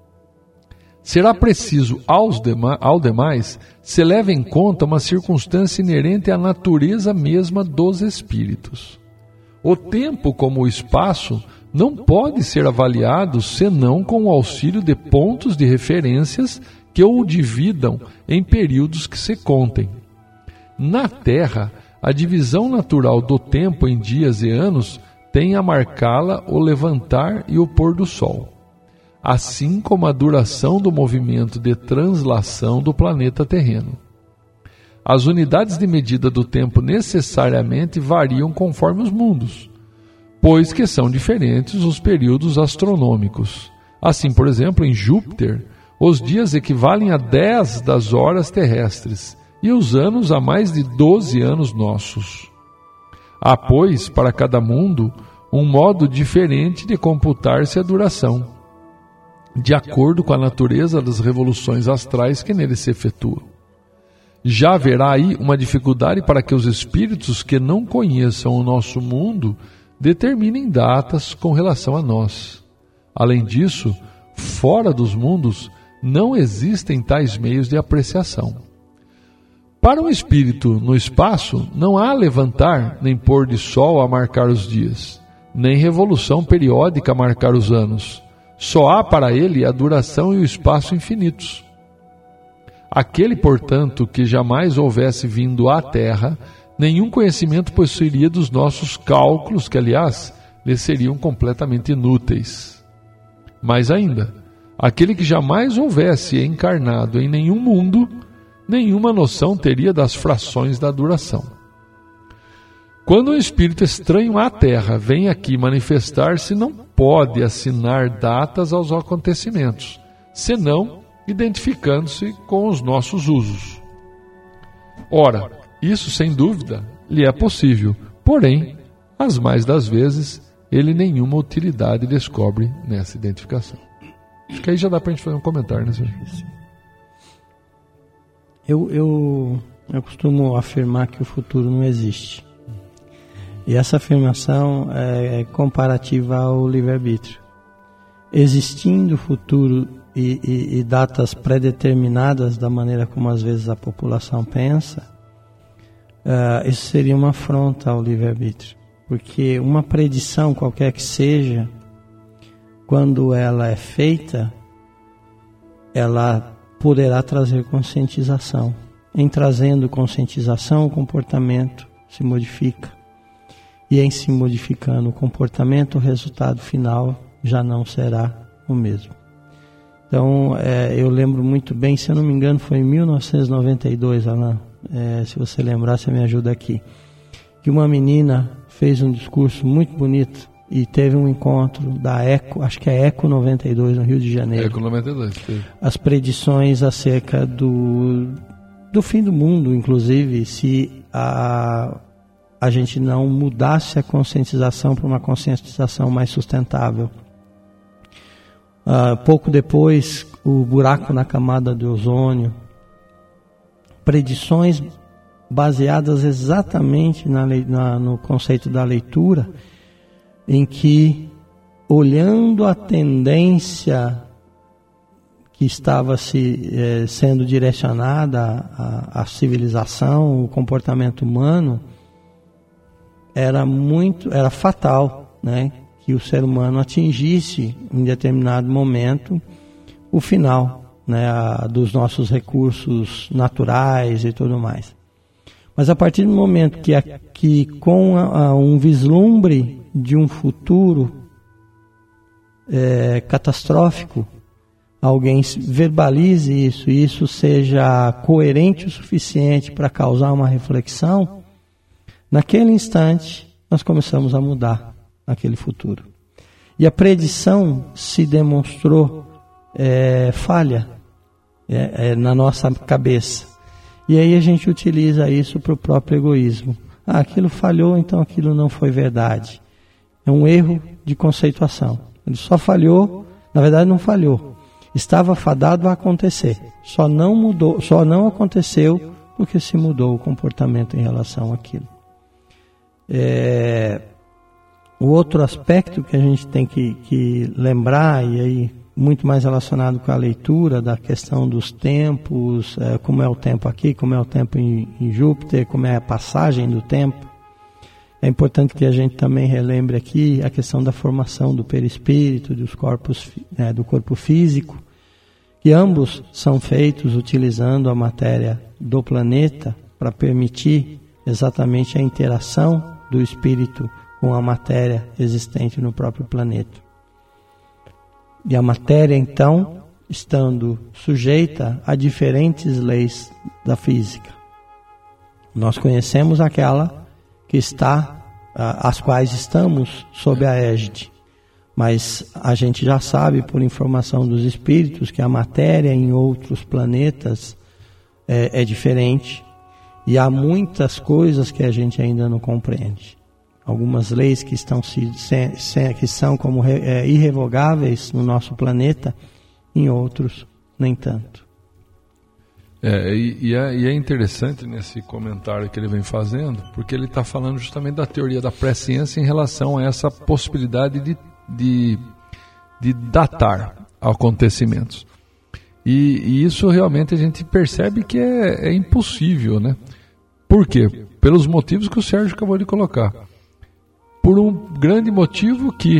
será preciso aos dema- ao demais se leve em conta uma circunstância inerente à natureza mesma dos espíritos. O tempo, como o espaço, não pode ser avaliado senão com o auxílio de pontos de referências que o dividam em períodos que se contem. Na Terra, a divisão natural do tempo em dias e anos tem a marcá-la o levantar e o pôr do sol, assim como a duração do movimento de translação do planeta terreno. As unidades de medida do tempo necessariamente variam conforme os mundos, pois que são diferentes os períodos astronômicos. Assim, por exemplo, em Júpiter, os dias equivalem a dez das horas terrestres e os anos a mais de doze anos nossos. Há, pois, para cada mundo, um modo diferente de computar-se a duração, de acordo com a natureza das revoluções astrais que nele se efetuam. Já haverá aí uma dificuldade para que os espíritos que não conheçam o nosso mundo determinem datas com relação a nós. Além disso, fora dos mundos, não existem tais meios de apreciação. Para um espírito no espaço, não há levantar nem pôr de sol a marcar os dias, nem revolução periódica a marcar os anos. Só há para ele a duração e o espaço infinitos. Aquele, portanto, que jamais houvesse vindo à Terra, nenhum conhecimento possuiria dos nossos cálculos, que, aliás, lhe seriam completamente inúteis. Mais ainda, aquele que jamais houvesse encarnado em nenhum mundo, nenhuma noção teria das frações da duração. Quando um espírito estranho à Terra vem aqui manifestar-se, não pode assinar datas aos acontecimentos, senão identificando-se com os nossos usos. Ora, isso sem dúvida lhe é possível, porém, as mais das vezes, ele nenhuma utilidade descobre nessa identificação. Acho que aí já dá para a gente fazer um comentário, né, senhor? Eu, eu, eu costumo afirmar que o futuro não existe. E essa afirmação é comparativa ao livre-arbítrio. Existindo o futuro e, e, e datas pré-determinadas da maneira como às vezes a população pensa, uh, isso seria uma afronta ao livre-arbítrio. Porque uma predição, qualquer que seja, quando ela é feita, ela poderá trazer conscientização. Em trazendo conscientização, o comportamento se modifica. E em se modificando o comportamento, o resultado final já não será o mesmo. Então, é, eu lembro muito bem, se eu não me engano, foi em mil novecentos e noventa e dois, Alain, é, se você lembrar, você me ajuda aqui, que uma menina fez um discurso muito bonito e teve um encontro da Eco, acho que é Eco noventa e dois, no Rio de Janeiro. Eco noventa e dois, sim. As predições acerca do, do fim do mundo, inclusive, se a, a gente não mudasse a conscientização para uma conscientização mais sustentável. Uh, pouco depois, o buraco na camada do ozônio, predições baseadas exatamente na, na, no conceito da leitura, em que, olhando a tendência que estava se, eh, sendo direcionada à, à civilização, o comportamento humano, era muito, era fatal, né? Que o ser humano atingisse em determinado momento o final, né, a, dos nossos recursos naturais e tudo mais. Mas a partir do momento que, a, que com a, a um vislumbre de um futuro é, catastrófico, alguém verbalize isso e isso seja coerente o suficiente para causar uma reflexão, naquele instante nós começamos a mudar aquele futuro. E a predição se demonstrou é, falha é, é, na nossa cabeça. E aí a gente utiliza isso para o próprio egoísmo. Ah, aquilo falhou, então aquilo não foi verdade. É um erro de conceituação. Ele só falhou, na verdade não falhou. Estava fadado a acontecer. Só não mudou, só não aconteceu porque se mudou o comportamento em relação àquilo. É... O outro aspecto que a gente tem que, que lembrar, e aí muito mais relacionado com a leitura, da questão dos tempos, é, como é o tempo aqui, como é o tempo em, em Júpiter, como é a passagem do tempo. É importante que a gente também relembre aqui a questão da formação do perispírito, dos corpos, é, do corpo físico, que ambos são feitos utilizando a matéria do planeta para permitir exatamente a interação do espírito com a matéria existente no próprio planeta. E a matéria, então, estando sujeita a diferentes leis da física. Nós conhecemos aquela que está, as quais estamos sob a égide. Mas a gente já sabe, por informação dos espíritos, que a matéria em outros planetas é, é diferente. E há muitas coisas que a gente ainda não compreende. Algumas leis que, estão, que são como é, irrevogáveis no nosso planeta, em outros nem tanto. É, e, e, é, e é interessante nesse comentário que ele vem fazendo, porque ele está falando justamente da teoria da presciência em relação a essa possibilidade de, de, de datar acontecimentos. E, e isso realmente a gente percebe que é, é impossível, né? Por quê? Pelos motivos que o Sérgio acabou de colocar. Por um grande motivo que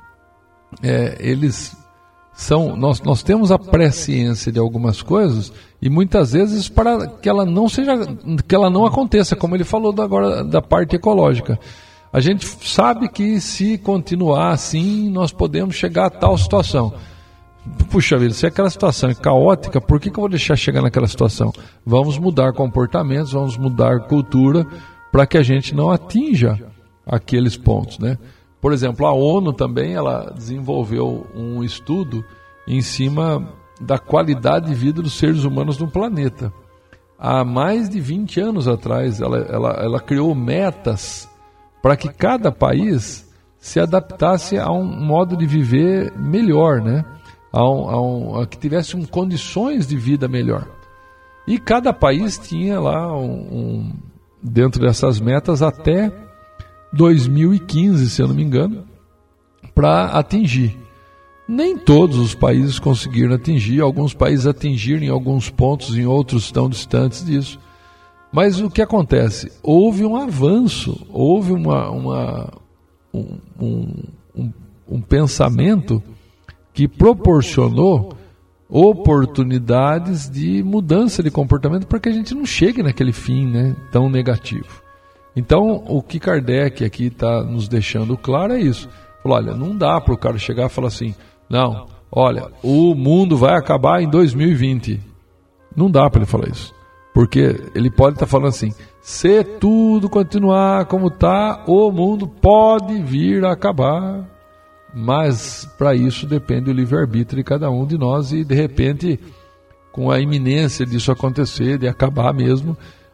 é, eles são, nós, nós temos a presciência de algumas coisas e muitas vezes para que ela não seja, que ela não aconteça, como ele falou agora da parte ecológica. A gente sabe que se continuar assim, nós podemos chegar a tal situação. Puxa vida, se aquela situação é caótica, por que, que eu vou deixar chegar naquela situação? Vamos mudar comportamentos, vamos mudar cultura para que a gente não atinja aqueles pontos, né? Por exemplo, a ONU também ela desenvolveu um estudo em cima da qualidade de vida dos seres humanos no planeta. Há mais de vinte anos atrás, ela, ela, ela criou metas para que cada país se adaptasse a um modo de viver melhor, né? A, um, a, um, a que tivesse um, condições de vida melhor. E cada país tinha lá, um, um, dentro dessas metas, até dois mil e quinze, se eu não me engano, para atingir. Nem todos os países conseguiram atingir, alguns países atingiram em alguns pontos, em outros estão distantes disso. Mas o que acontece? Houve um avanço, houve uma, uma, um, um, um, um pensamento que proporcionou oportunidades de mudança de comportamento para que a gente não chegue naquele fim, né, tão negativo. Então, o que Kardec aqui está nos deixando claro é isso. Falou, olha, não dá para o cara chegar e falar assim, não, olha, o mundo vai acabar em dois mil e vinte. Não dá para ele falar isso. Porque ele pode estar tá falando assim, se tudo continuar como está, o mundo pode vir a acabar. Mas, para isso, depende do livre-arbítrio de cada um de nós e, de repente, com a iminência disso acontecer, de acabar mesmo,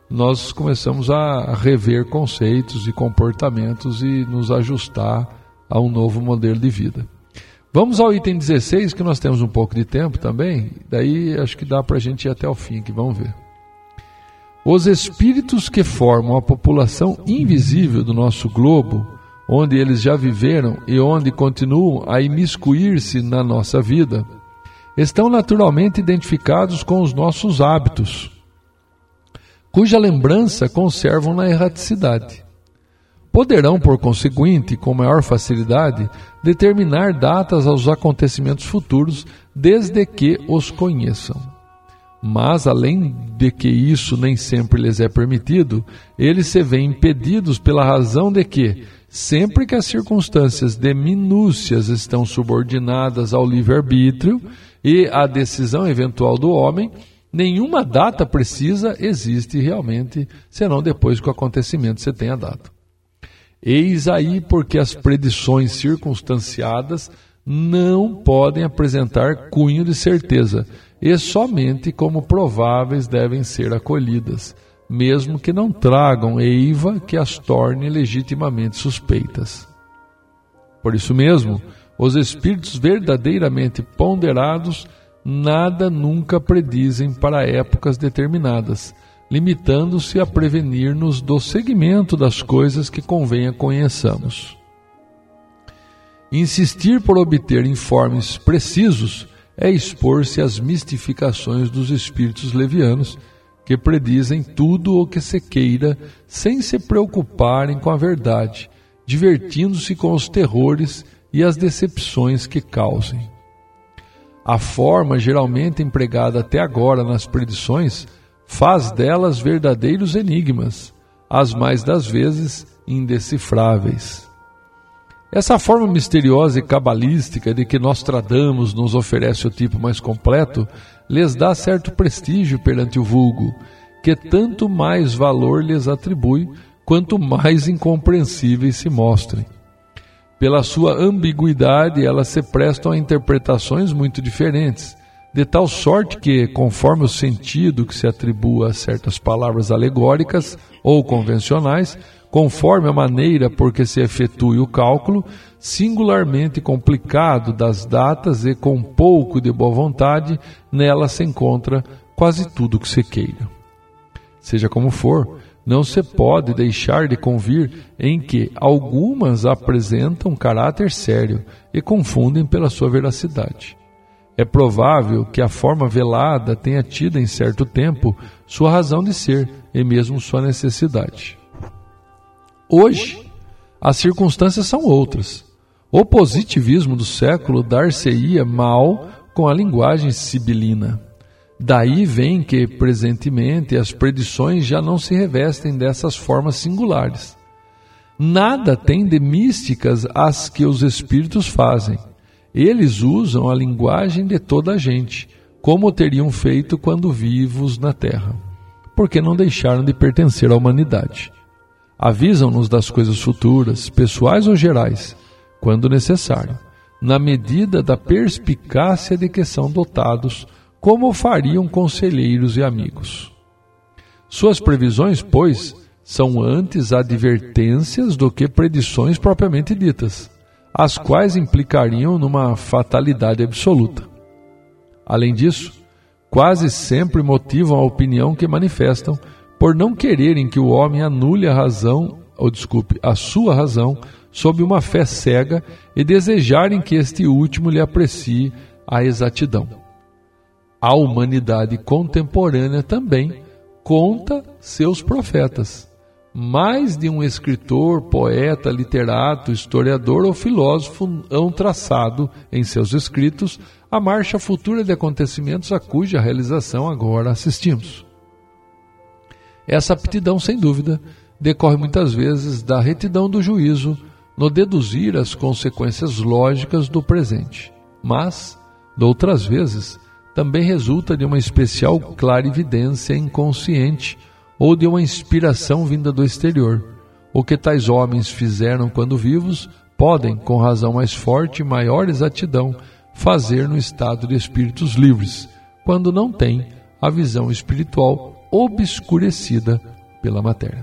nós começamos a rever conceitos e comportamentos e nos ajustar a um novo modelo de vida. Vamos ao item dezesseis, que nós temos um pouco de tempo também, daí acho que dá para a gente ir até o fim aqui, vamos ver. Os espíritos que formam a população invisível do nosso globo, onde eles já viveram e onde continuam a imiscuir-se na nossa vida, estão naturalmente identificados com os nossos hábitos, cuja lembrança conservam na erraticidade. Poderão, por conseguinte, com maior facilidade, determinar datas aos acontecimentos futuros, desde que os conheçam. Mas, além de que isso nem sempre lhes é permitido, eles se veem impedidos pela razão de que, sempre que as circunstâncias de minúcias estão subordinadas ao livre-arbítrio e à decisão eventual do homem, nenhuma data precisa existe realmente, senão depois que o acontecimento se tenha dado. Eis aí porque as predições circunstanciadas não podem apresentar cunho de certeza, e somente como prováveis devem ser acolhidas, mesmo que não tragam eiva que as torne legitimamente suspeitas. Por isso mesmo, os espíritos verdadeiramente ponderados nada nunca predizem para épocas determinadas, limitando-se a prevenir-nos do seguimento das coisas que convenha conheçamos. Insistir por obter informes precisos é expor-se às mistificações dos espíritos levianos, que predizem tudo o que se queira sem se preocuparem com a verdade, divertindo-se com os terrores e as decepções que causem. A forma geralmente empregada até agora nas predições faz delas verdadeiros enigmas, as mais das vezes indecifráveis. Essa forma misteriosa e cabalística de que Nostradamus nos oferece o tipo mais completo lhes dá certo prestígio perante o vulgo, que tanto mais valor lhes atribui, quanto mais incompreensíveis se mostrem. Pela sua ambiguidade, elas se prestam a interpretações muito diferentes, de tal sorte que, conforme o sentido que se atribua a certas palavras alegóricas ou convencionais, conforme a maneira por que se efetue o cálculo, singularmente complicado das datas e com pouco de boa vontade, nela se encontra quase tudo o que se queira. Seja como for, não se pode deixar de convir em que algumas apresentam caráter sério e confundem pela sua veracidade. É provável que a forma velada tenha tido em certo tempo sua razão de ser e mesmo sua necessidade. Hoje, as circunstâncias são outras. O positivismo do século dar-se-ia mal com a linguagem sibilina. Daí vem que, presentemente, as predições já não se revestem dessas formas singulares. Nada tem de místicas as que os espíritos fazem. Eles usam a linguagem de toda a gente, como teriam feito quando vivos na Terra, porque não deixaram de pertencer à humanidade. Avisam-nos das coisas futuras, pessoais ou gerais, quando necessário, na medida da perspicácia de que são dotados, como fariam conselheiros e amigos. Suas previsões, pois, são antes advertências do que predições propriamente ditas, as quais implicariam numa fatalidade absoluta. Além disso, quase sempre motivam a opinião que manifestam por não quererem que o homem anule a razão, ou desculpe, a sua razão, sob uma fé cega e desejarem que este último lhe aprecie a exatidão. A humanidade contemporânea também conta seus profetas. Mais de um escritor, poeta, literato, historiador ou filósofo hão traçado em seus escritos a marcha futura de acontecimentos a cuja realização agora assistimos. Essa aptidão, sem dúvida, decorre muitas vezes da retidão do juízo no deduzir as consequências lógicas do presente, mas, de outras vezes, também resulta de uma especial clarividência inconsciente ou de uma inspiração vinda do exterior. O que tais homens fizeram quando vivos, podem, com razão mais forte e maior exatidão, fazer no estado de espíritos livres, quando não têm a visão espiritual obscurecida pela matéria.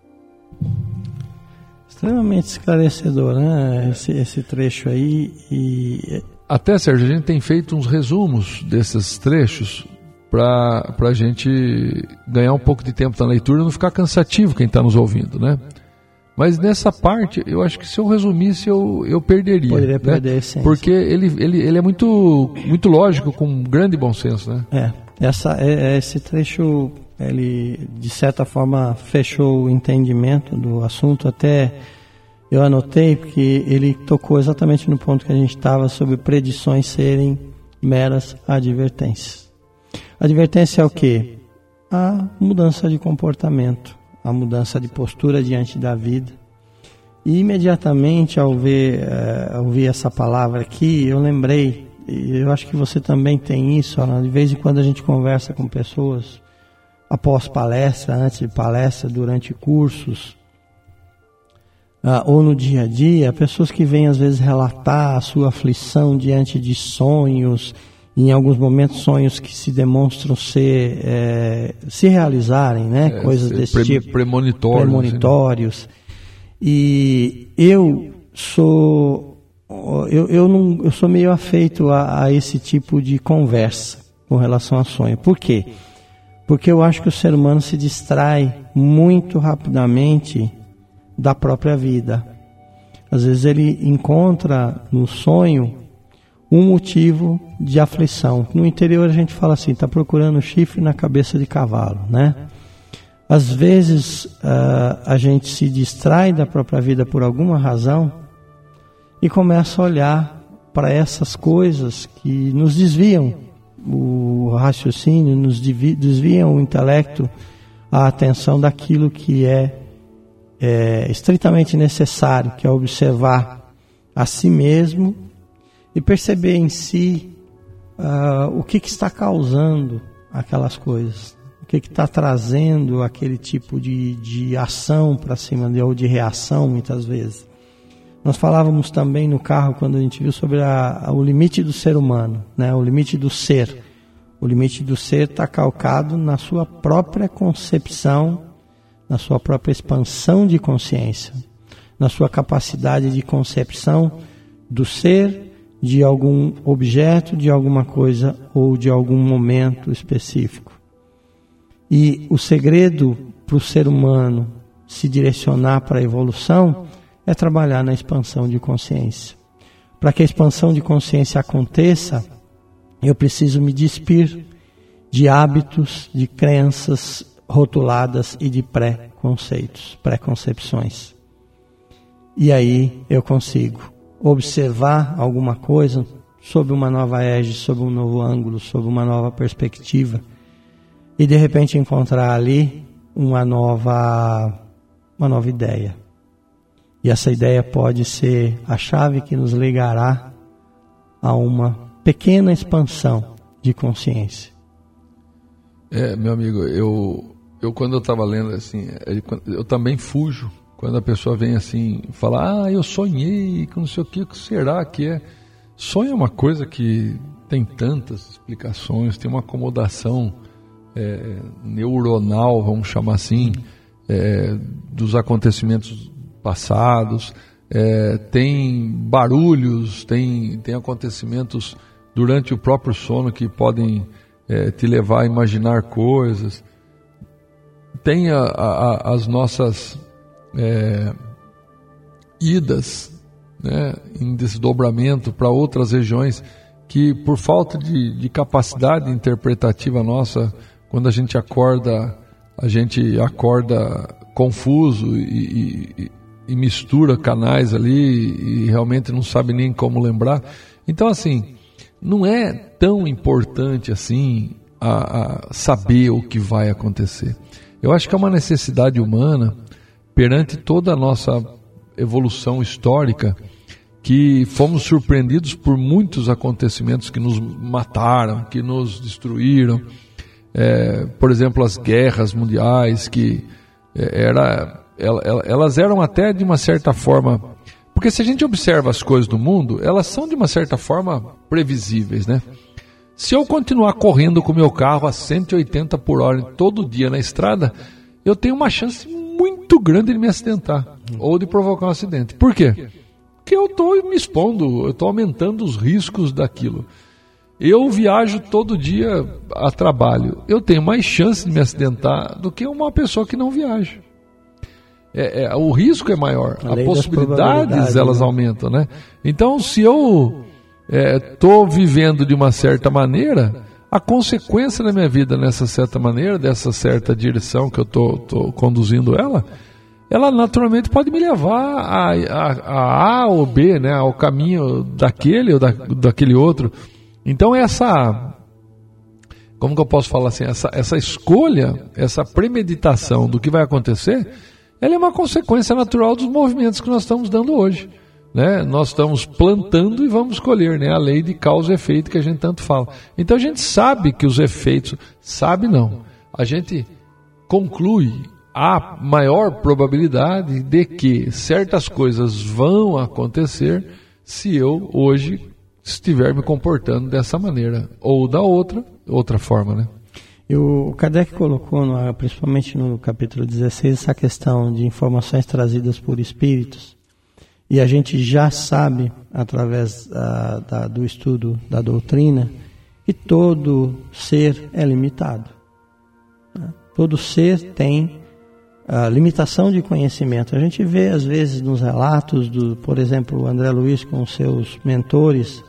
Extremamente esclarecedor, né? Esse, esse trecho aí. E... Até, Sérgio, a gente tem feito uns resumos desses trechos para a gente ganhar um pouco de tempo na leitura e não ficar cansativo quem está nos ouvindo, né? Mas nessa parte, eu acho que se eu resumisse, eu, eu perderia. Poderia né? perder a essência. Porque ele, ele, ele é muito, muito lógico, com grande bom senso, né? É, essa, é, esse trecho, ele de certa forma fechou o entendimento do assunto. Até eu anotei, porque ele tocou exatamente no ponto que a gente estava, sobre predições serem meras advertências. Advertência é o quê? A mudança de comportamento, a mudança de postura diante da vida. E imediatamente ao ver, uh, ouvir essa palavra aqui, eu lembrei, e eu acho que você também tem isso, Alan, de vez em quando a gente conversa com pessoas após palestra, antes de palestra, durante cursos, uh, ou no dia a dia, pessoas que vêm às vezes relatar a sua aflição diante de sonhos, em alguns momentos sonhos que se demonstram ser, é, se realizarem, né? É, coisas desse pre- tipo. Premonitórios. Premonitórios. Assim. E eu sou, eu, eu, não, eu sou meio afeito a, a esse tipo de conversa com relação a sonho. Por quê? Porque eu acho que o ser humano se distrai muito rapidamente da própria vida. Às vezes ele encontra no sonho um motivo de aflição. No interior a gente fala assim, está procurando chifre na cabeça de cavalo, né? Às vezes uh, a gente se distrai da própria vida por alguma razão e começa a olhar para essas coisas que nos desviam o raciocínio, nos desviam o intelecto, a atenção daquilo que é, é estritamente necessário, que é observar a si mesmo e perceber em si uh, o que, que está causando aquelas coisas, o que está trazendo aquele tipo de, de ação para cima de, ou de reação, muitas vezes. Nós falávamos também no carro, quando a gente viu sobre a, a, o limite do ser humano, né? O limite do ser. O limite do ser está calcado na sua própria concepção, na sua própria expansão de consciência, na sua capacidade de concepção do ser, de algum objeto, de alguma coisa ou de algum momento específico. E o segredo para o ser humano se direcionar para a evolução é trabalhar na expansão de consciência. Para que a expansão de consciência aconteça, eu preciso me despir de hábitos, de crenças rotuladas e de pré-conceitos, pré-concepções. E aí eu consigo observar alguma coisa sob uma nova égide, sob um novo ângulo, sob uma nova perspectiva, e de repente encontrar ali uma nova, uma nova ideia. E essa ideia pode ser a chave que nos ligará a uma pequena expansão de consciência. É, meu amigo, eu, eu quando eu estava lendo assim, eu também fujo quando a pessoa vem assim, falar, ah, eu sonhei, que não sei o que, o que será que é? Sonho é uma coisa que tem tantas explicações, tem uma acomodação é, neuronal, vamos chamar assim, é, dos acontecimentos passados, é, tem barulhos, tem, tem acontecimentos durante o próprio sono que podem é, te levar a imaginar coisas, tem a, a, as nossas É, idas, né, em desdobramento para outras regiões que, por falta de, de capacidade interpretativa nossa, quando a gente acorda, a gente acorda confuso e, e, e mistura canais ali e realmente não sabe nem como lembrar. Então, assim, não é tão importante assim a, a saber o que vai acontecer. Eu acho que é uma necessidade humana, perante toda a nossa evolução histórica, que fomos surpreendidos por muitos acontecimentos que nos mataram, que nos destruíram. É, por exemplo, as guerras mundiais, que era, elas eram até de uma certa forma... Porque se a gente observa as coisas do mundo, elas são de uma certa forma previsíveis, né? Se eu continuar correndo com o meu carro a cento e oitenta por hora todo dia na estrada, eu tenho uma chance muito grande de me acidentar ou de provocar um acidente. Por quê? Porque eu estou me expondo, eu estou aumentando os riscos daquilo. Eu viajo todo dia a trabalho, eu tenho mais chance de me acidentar do que uma pessoa que não viaja. É, é, o risco é maior, as possibilidades elas, né, aumentam, né? Então, se eu estou é, vivendo de uma certa maneira, a consequência da minha vida nessa certa maneira, dessa certa direção que eu estou conduzindo ela, ela naturalmente pode me levar a, a, a A ou B, né, ao caminho daquele ou da, daquele outro. Então essa, como que eu posso falar assim, essa, essa escolha, essa premeditação do que vai acontecer, ela é uma consequência natural dos movimentos que nós estamos dando hoje. Né? Nós estamos plantando e vamos colher, né? A lei de causa e efeito que a gente tanto fala. Então a gente sabe que os efeitos, sabe não, a gente conclui a maior probabilidade de que certas coisas vão acontecer se eu hoje estiver me comportando dessa maneira, ou da outra, outra forma, né? E o Kardec colocou, no, principalmente no capítulo dezesseis, essa questão de informações trazidas por espíritos, e a gente já sabe, através da, da, do estudo da doutrina, que todo ser é limitado. Né? Todo ser tem a limitação de conhecimento. A gente vê, às vezes, nos relatos, do, por exemplo, o André Luiz com seus mentores,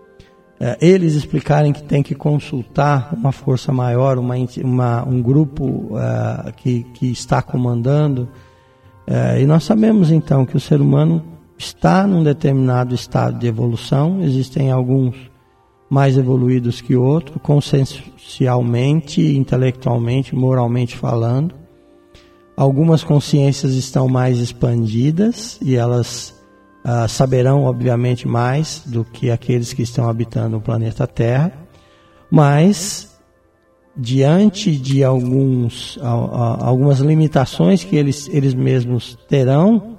é, eles explicarem que tem que consultar uma força maior, uma, uma, um grupo é, que, que está comandando. É, e nós sabemos, então, que o ser humano está num determinado estado de evolução. Existem alguns mais evoluídos que outros, consciencialmente, intelectualmente, moralmente falando. Algumas consciências estão mais expandidas e elas uh, saberão, obviamente, mais do que aqueles que estão habitando o planeta Terra. Mas, diante de alguns, uh, uh, algumas limitações que eles, eles mesmos terão,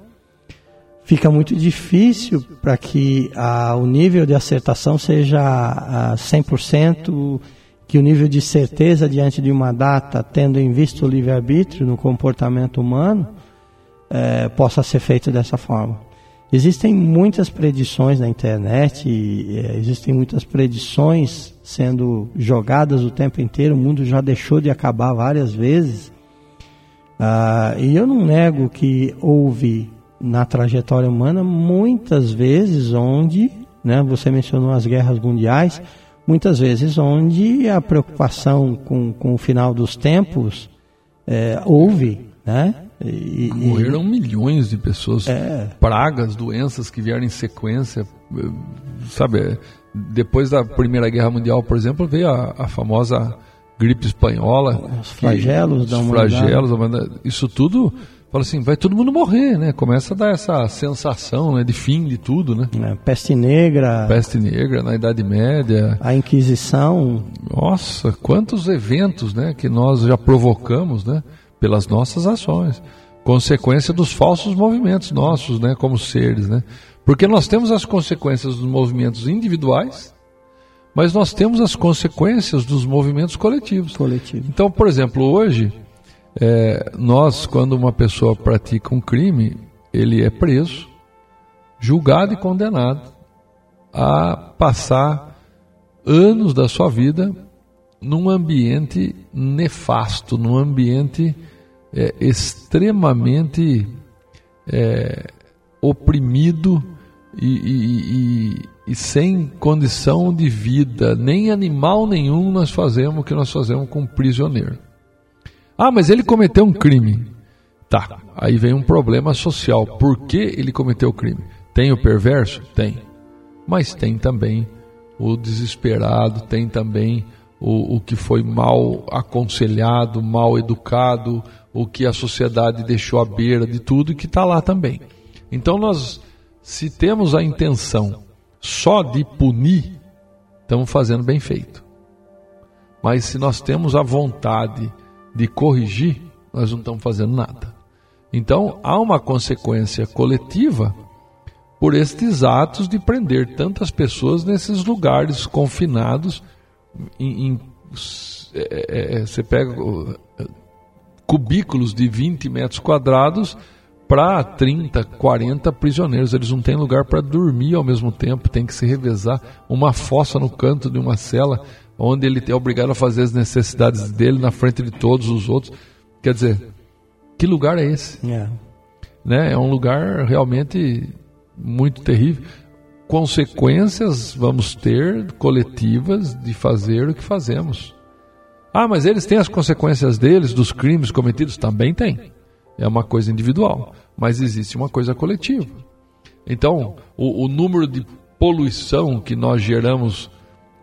fica muito difícil para que uh, o nível de acertação seja uh, cem por cento, que o nível de certeza diante de uma data, tendo em vista o livre-arbítrio no comportamento humano, eh, possa ser feito dessa forma. Existem muitas predições na internet, e, eh, existem muitas predições sendo jogadas o tempo inteiro, o mundo já deixou de acabar várias vezes, ah, e eu não nego que houve na trajetória humana muitas vezes onde, né, você mencionou as guerras mundiais, muitas vezes onde a preocupação com, com o final dos tempos é, houve, né? E, Morreram e, milhões de pessoas, é, pragas, doenças que vieram em sequência, sabe? Depois da Primeira Guerra Mundial, por exemplo, veio a, a famosa gripe espanhola. Os flagelos que, da os humanidade. flagelos da humanidade. Isso tudo... Fala assim, vai todo mundo morrer, né? Começa a dar essa sensação, né, de fim de tudo, né? É, peste negra. Peste negra na Idade Média. A Inquisição. Nossa, quantos eventos, né, que nós já provocamos, né, pelas nossas ações. Consequência dos falsos movimentos nossos, né, como seres, né? Porque nós temos as consequências dos movimentos individuais, mas nós temos as consequências dos movimentos coletivos. Coletivo. Então, por exemplo, hoje... É, nós, quando uma pessoa pratica um crime, ele é preso, julgado e condenado a passar anos da sua vida num ambiente nefasto, num ambiente é, extremamente é, oprimido e, e, e, e sem condição de vida. Nem animal nenhum nós fazemos o que nós fazemos com um prisioneiro. Ah, mas ele cometeu um crime. Tá, aí vem um problema social. Por que ele cometeu o crime? Tem o perverso? Tem. Mas tem também o desesperado, tem também o, o que foi mal aconselhado, mal educado, o que a sociedade deixou à beira de tudo e que está lá também. Então nós, se temos a intenção só de punir, estamos fazendo bem feito. Mas se nós temos a vontade de corrigir, nós não estamos fazendo nada. Então há uma consequência coletiva por estes atos de prender tantas pessoas nesses lugares confinados. Em, em, é, é, você pega cubículos de vinte metros quadrados para trinta, quarenta prisioneiros. Eles não têm lugar para dormir ao mesmo tempo, tem que se revezar. Uma fossa no canto de uma cela, onde ele é obrigado a fazer as necessidades dele na frente de todos os outros. Quer dizer, que lugar é esse? É, né? É um lugar realmente muito terrível. Consequências vamos ter coletivas de fazer o que fazemos. Ah, mas eles têm as consequências deles, dos crimes cometidos? Também tem. É uma coisa individual, mas existe uma coisa coletiva. Então, o, o número de poluição que nós geramos,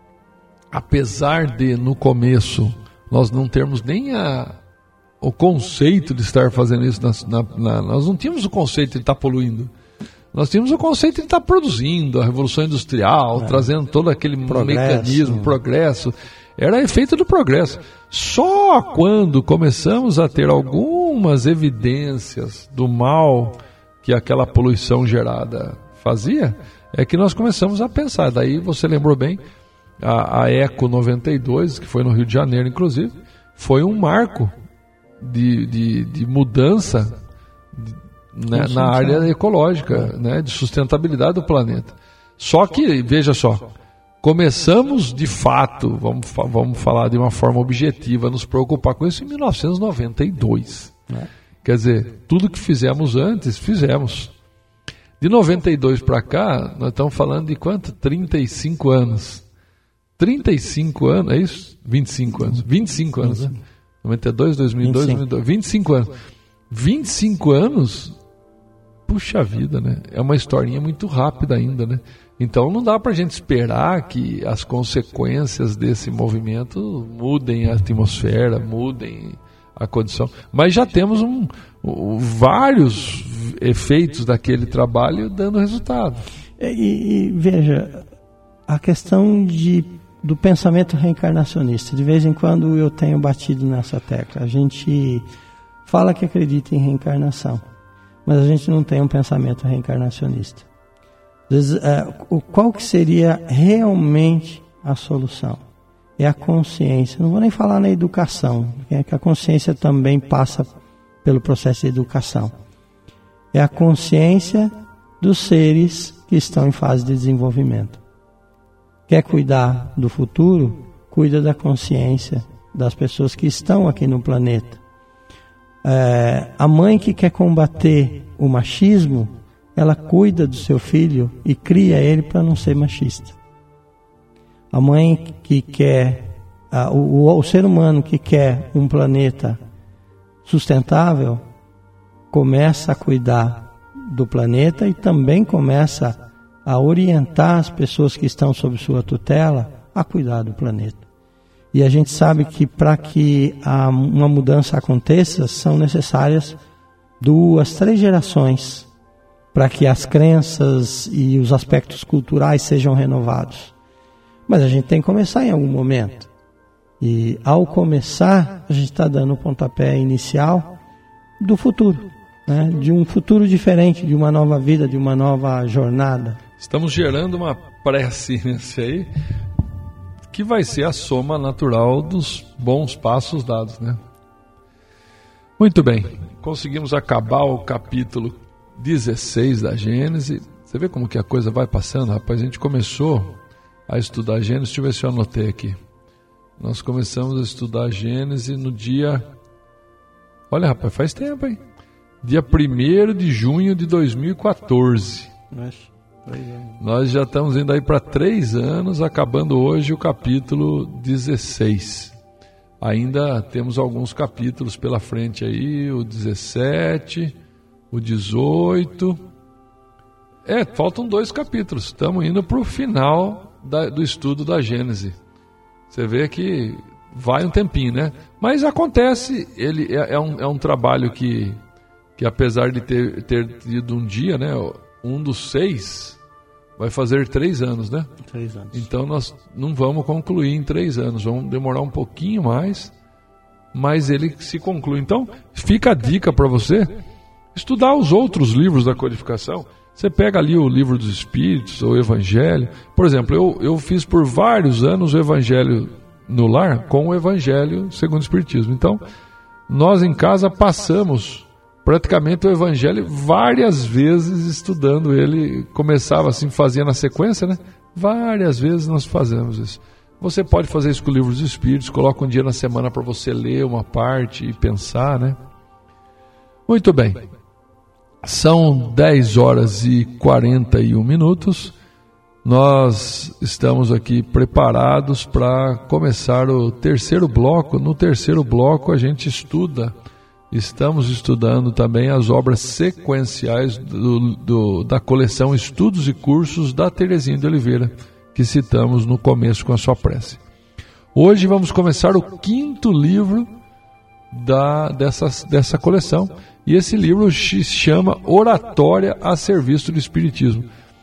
apesar de, no começo, nós não termos nem a, o conceito de estar fazendo isso, na, na, na, nós não tínhamos o conceito de estar poluindo. Nós tínhamos o conceito de estar produzindo, a Revolução Industrial, é. trazendo todo aquele progresso, mecanismo, progresso. Era efeito do progresso. Só quando começamos a ter algumas evidências do mal que aquela poluição gerada fazia, é que nós começamos a pensar. Daí você lembrou bem, a, a Eco noventa e dois, que foi no Rio de Janeiro, inclusive, foi um marco de, de, de mudança de, né, na área ecológica, né, de sustentabilidade do planeta. Só que, veja só, começamos de fato, vamos, vamos falar de uma forma objetiva, a nos preocupar com isso em mil novecentos e noventa e dois. É. Quer dizer, tudo que fizemos antes, fizemos. De noventa e dois para cá, nós estamos falando de quanto? trinta e cinco anos. trinta e cinco anos, é isso? vinte e cinco anos. vinte e cinco anos, né? noventa e dois, dois mil e dois, dois mil e dois, vinte e cinco anos. vinte e cinco anos, puxa vida, né? É uma historinha muito rápida ainda, né? Então não dá para a gente esperar que as consequências desse movimento mudem a atmosfera, mudem a condição. Mas já temos um, um, vários efeitos daquele trabalho dando resultado. E, e veja, a questão de, do pensamento reencarnacionista. De vez em quando eu tenho batido nessa tecla. A gente fala que acredita em reencarnação, mas a gente não tem um pensamento reencarnacionista. Às vezes, é, qual que seria realmente a solução? É a consciência. Não vou nem falar na educação, é que a consciência também passa pelo processo de educação. É a consciência dos seres que estão em fase de desenvolvimento. Quer cuidar do futuro? Cuida da consciência das pessoas que estão aqui no planeta. É, a mãe que quer combater o machismo, ela cuida do seu filho e cria ele para não ser machista. A mãe que quer, a, o, o ser humano que quer um planeta sustentável, começa a cuidar do planeta e também começa a orientar as pessoas que estão sob sua tutela a cuidar do planeta. E a gente sabe que para que a, uma mudança aconteça, são necessárias duas, três gerações para que as crenças e os aspectos culturais sejam renovados. Mas a gente tem que começar em algum momento. E ao começar, a gente está dando o pontapé inicial do futuro, né? De um futuro diferente, de uma nova vida, de uma nova jornada. Estamos gerando uma pré-ciência aí, que vai ser a soma natural dos bons passos dados, né? Muito bem, conseguimos acabar o capítulo dezesseis da Gênese. Você vê como que a coisa vai passando, rapaz. A gente começou a estudar a Gênese, deixa eu ver se eu anotei aqui. Nós começamos a estudar a Gênese no dia... Olha, rapaz, faz tempo, hein? Dia primeiro de junho de dois mil e quatorze. Nós já estamos indo aí para três anos, acabando hoje o capítulo dezesseis. Ainda temos alguns capítulos pela frente aí, o dezessete... o dezoito. É, faltam dois capítulos. Estamos indo para o final da, do estudo da Gênese. Você vê que vai um tempinho, né? Mas acontece, ele é, é, um, é um trabalho que, que apesar de ter, ter tido um dia, né? Um dos seis vai fazer três anos, né? Três anos. Então nós não vamos concluir em três anos. Vamos demorar um pouquinho mais, mas ele se conclui. Então, fica a dica para você estudar os outros livros da codificação. Você pega ali o Livro dos Espíritos, ou o Evangelho. Por exemplo, eu, eu fiz por vários anos o Evangelho no Lar com o Evangelho segundo o Espiritismo. Então, nós em casa passamos praticamente o Evangelho várias vezes estudando ele. Começava assim, fazia na sequência, né? Várias vezes nós fazemos isso. Você pode fazer isso com o Livro dos Espíritos, coloca um dia na semana para você ler uma parte e pensar, né? Muito bem. São dez horas e quarenta e um minutos. Nós estamos aqui preparados para começar o terceiro bloco. No terceiro bloco a gente estuda, estamos estudando também as obras sequenciais do, do, da coleção Estudos e Cursos da Terezinha de Oliveira, que citamos no começo com a sua prece. Hoje vamos começar o quinto livro da, dessa, dessa coleção, e esse livro se chama Oratória a Serviço do Espiritismo.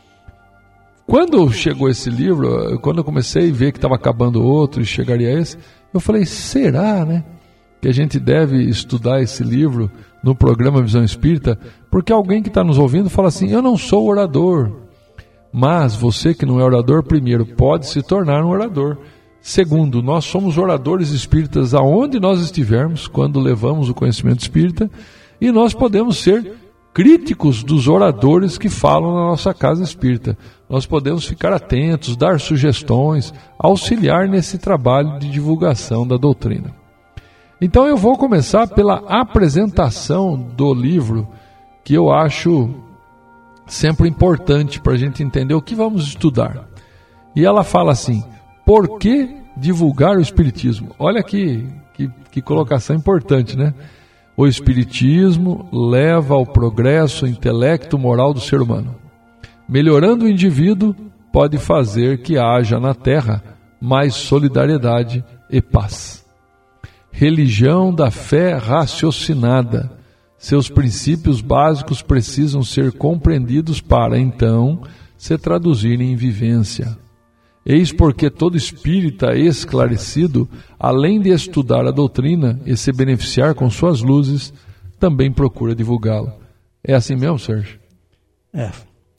Quando chegou esse livro, quando eu comecei a ver que estava acabando outro e chegaria esse, eu falei, será, né, que a gente deve estudar esse livro no programa Visão Espírita? Porque alguém que está nos ouvindo fala assim, eu não sou orador. Mas você que não é orador, primeiro, pode se tornar um orador. Segundo, nós somos oradores espíritas aonde nós estivermos, quando levamos o conhecimento espírita, e nós podemos ser críticos dos oradores que falam na nossa casa espírita. Nós podemos ficar atentos, dar sugestões, auxiliar nesse trabalho de divulgação da doutrina. Então eu vou começar pela apresentação do livro, que eu acho sempre importante para a gente entender o que vamos estudar. E ela fala assim, por que divulgar o Espiritismo? Olha que, que, que colocação importante, né? O Espiritismo leva ao progresso intelecto-moral do ser humano. Melhorando o indivíduo, pode fazer que haja na Terra mais solidariedade e paz. Religião da fé raciocinada. Seus princípios básicos precisam ser compreendidos para, então, se traduzirem em vivência. Eis porque todo espírita esclarecido, além de estudar a doutrina e se beneficiar com suas luzes, também procura divulgá-la. É assim mesmo, Sérgio? É.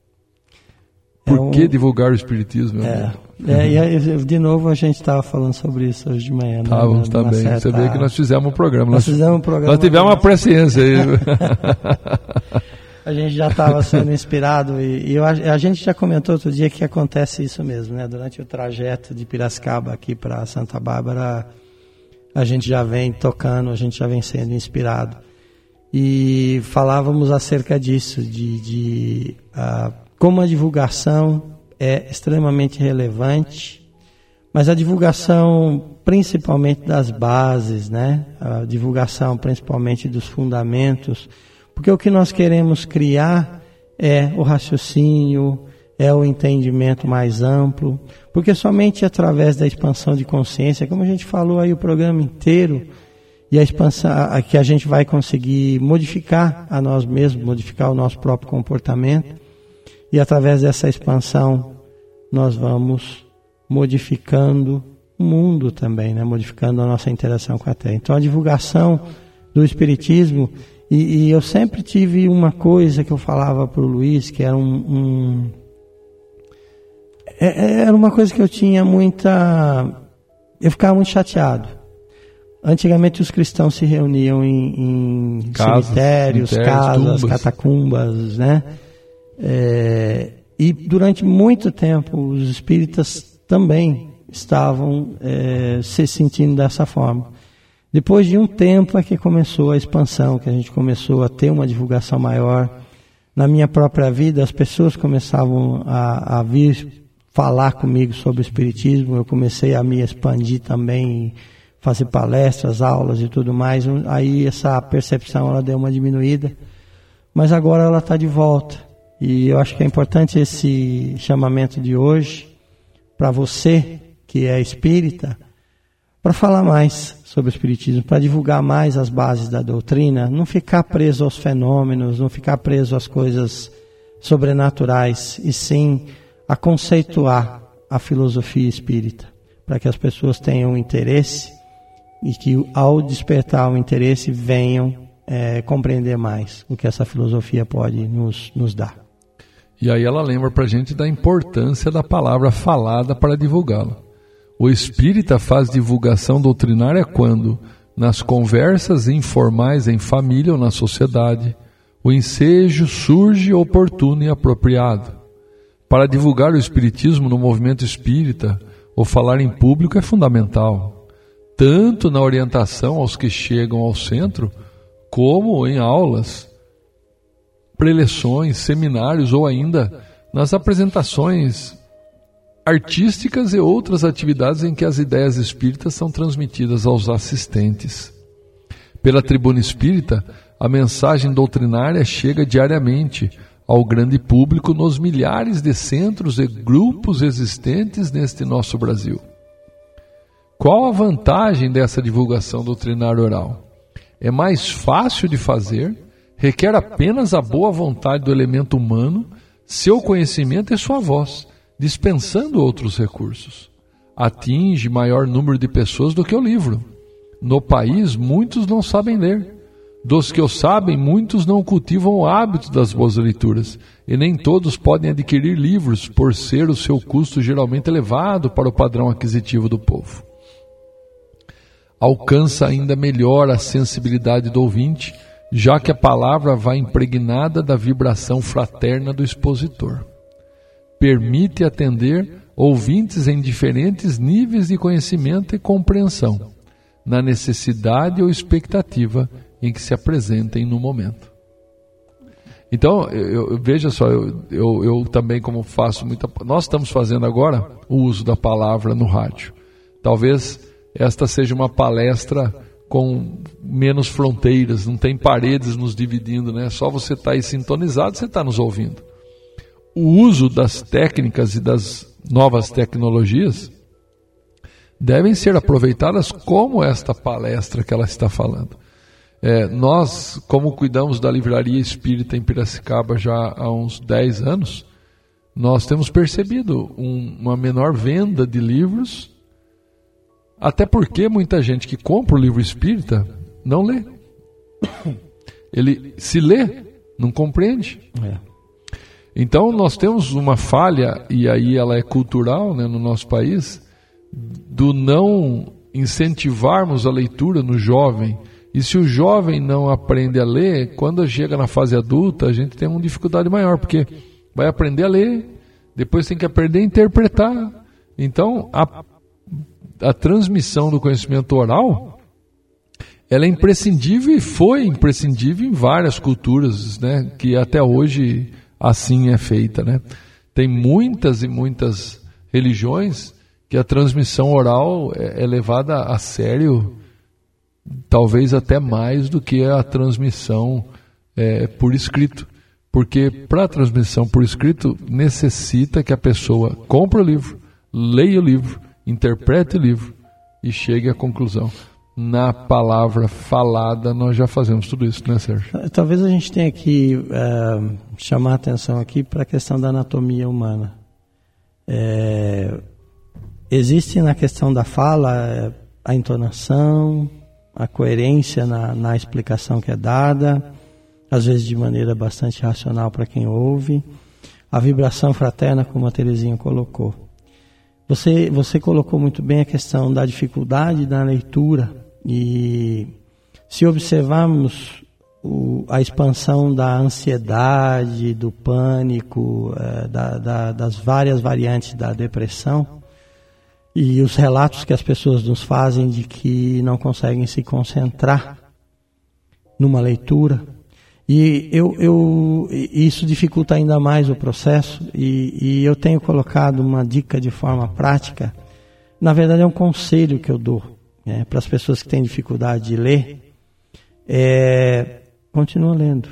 Por é um... que divulgar o Espiritismo? É, é e de novo a gente estava falando sobre isso hoje de manhã. Estávamos também. Certa... Você vê que nós fizemos um programa. Nós, nós fizemos um programa. Nós tivemos uma presciência aí. A gente já estava sendo inspirado e, e eu, a gente já comentou outro dia que acontece isso mesmo, né? Durante o trajeto de Piracicaba aqui para Santa Bárbara, a gente já vem tocando, a gente já vem sendo inspirado. E falávamos acerca disso, de, de uh, como a divulgação é extremamente relevante, mas a divulgação principalmente das bases, né? A divulgação principalmente dos fundamentos. Porque o que nós queremos criar é o raciocínio, é o entendimento mais amplo, porque somente através da expansão de consciência, como a gente falou aí o programa inteiro, e a expansão, a, que a gente vai conseguir modificar a nós mesmos, modificar o nosso próprio comportamento, e através dessa expansão nós vamos modificando o mundo também, né? Modificando a nossa interação com a Terra. Então a divulgação do Espiritismo. E, e eu sempre tive uma coisa que eu falava para o Luiz, que era um, um é, era uma coisa que eu tinha muita, eu ficava muito chateado. Antigamente os cristãos se reuniam em, em casas, cemitérios, casas, tumbas. Catacumbas, né? É, e durante muito tempo os espíritas também estavam é, se sentindo dessa forma. Depois de um tempo é que começou a expansão, que a gente começou a ter uma divulgação maior. Na minha própria vida, as pessoas começavam a, a vir falar comigo sobre o Espiritismo. Eu comecei a me expandir também, fazer palestras, aulas e tudo mais. Aí essa percepção ela deu uma diminuída, mas agora ela está de volta. E eu acho que é importante esse chamamento de hoje para você que é espírita, para falar mais sobre o Espiritismo, para divulgar mais as bases da doutrina, não ficar preso aos fenômenos, não ficar preso às coisas sobrenaturais, e sim a conceituar a filosofia espírita, para que as pessoas tenham interesse e que ao despertar o interesse venham é, compreender mais o que essa filosofia pode nos, nos dar. E aí ela lembra para a gente da importância da palavra falada para divulgá-la. O espírita faz divulgação doutrinária quando, nas conversas informais em família ou na sociedade, o ensejo surge oportuno e apropriado. Para divulgar o espiritismo no movimento espírita, o falar em público é fundamental, tanto na orientação aos que chegam ao centro, como em aulas, preleções, seminários ou ainda nas apresentações artísticas e outras atividades em que as ideias espíritas são transmitidas aos assistentes. Pela tribuna espírita, a mensagem doutrinária chega diariamente ao grande público nos milhares de centros e grupos existentes neste nosso Brasil. Qual a vantagem dessa divulgação doutrinária oral? É mais fácil de fazer, requer apenas a boa vontade do elemento humano, seu conhecimento e sua voz, dispensando outros recursos. Atinge maior número de pessoas do que o livro. No país, muitos não sabem ler. Dos que o sabem, muitos não cultivam o hábito das boas leituras, e nem todos podem adquirir livros, por ser o seu custo geralmente elevado para o padrão aquisitivo do povo. Alcança ainda melhor a sensibilidade do ouvinte, já que a palavra vai impregnada da vibração fraterna do expositor. Permite atender ouvintes em diferentes níveis de conhecimento e compreensão, na necessidade ou expectativa em que se apresentem no momento. Então, eu, eu, veja só, eu, eu, eu também como faço muita... Nós estamos fazendo agora o uso da palavra no rádio. Talvez esta seja uma palestra com menos fronteiras, não tem paredes nos dividindo, né? Só você está aí sintonizado, você está nos ouvindo. O uso das técnicas e das novas tecnologias devem ser aproveitadas como esta palestra que ela está falando. É, nós, como cuidamos da livraria espírita em Piracicaba já há uns dez anos, nós temos percebido um, uma menor venda de livros, até porque muita gente que compra o livro espírita não lê. Ele se lê, não compreende. É. Então nós temos uma falha, e aí ela é cultural, né, no nosso país, do não incentivarmos a leitura no jovem. E se o jovem não aprende a ler, quando chega na fase adulta, a gente tem uma dificuldade maior, porque vai aprender a ler, depois tem que aprender a interpretar. Então, a, a transmissão do conhecimento oral, ela é imprescindível e foi imprescindível em várias culturas, né, que até hoje assim é feita, né? Tem muitas e muitas religiões que a transmissão oral é, é levada a sério, talvez até mais do que a transmissão é, por escrito, porque para a transmissão por escrito necessita que a pessoa compre o livro, leia o livro, interprete o livro e chegue à conclusão. Na palavra falada nós já fazemos tudo isso, né, Sérgio? Talvez a gente tenha que uh, chamar a atenção aqui para a questão da anatomia humana. É, existe na questão da fala a entonação, a coerência na, na explicação que é dada, às vezes de maneira bastante racional para quem ouve, a vibração fraterna, como a Terezinha colocou. Você, você colocou muito bem a questão da dificuldade da leitura, e se observarmos o, a expansão da ansiedade, do pânico, é, da, da, das várias variantes da depressão, e os relatos que as pessoas nos fazem de que não conseguem se concentrar numa leitura, e eu, eu, isso dificulta ainda mais o processo, e, e eu tenho colocado uma dica de forma prática. Na verdade é um conselho que eu dou, né, para as pessoas que têm dificuldade de ler. É, continua lendo,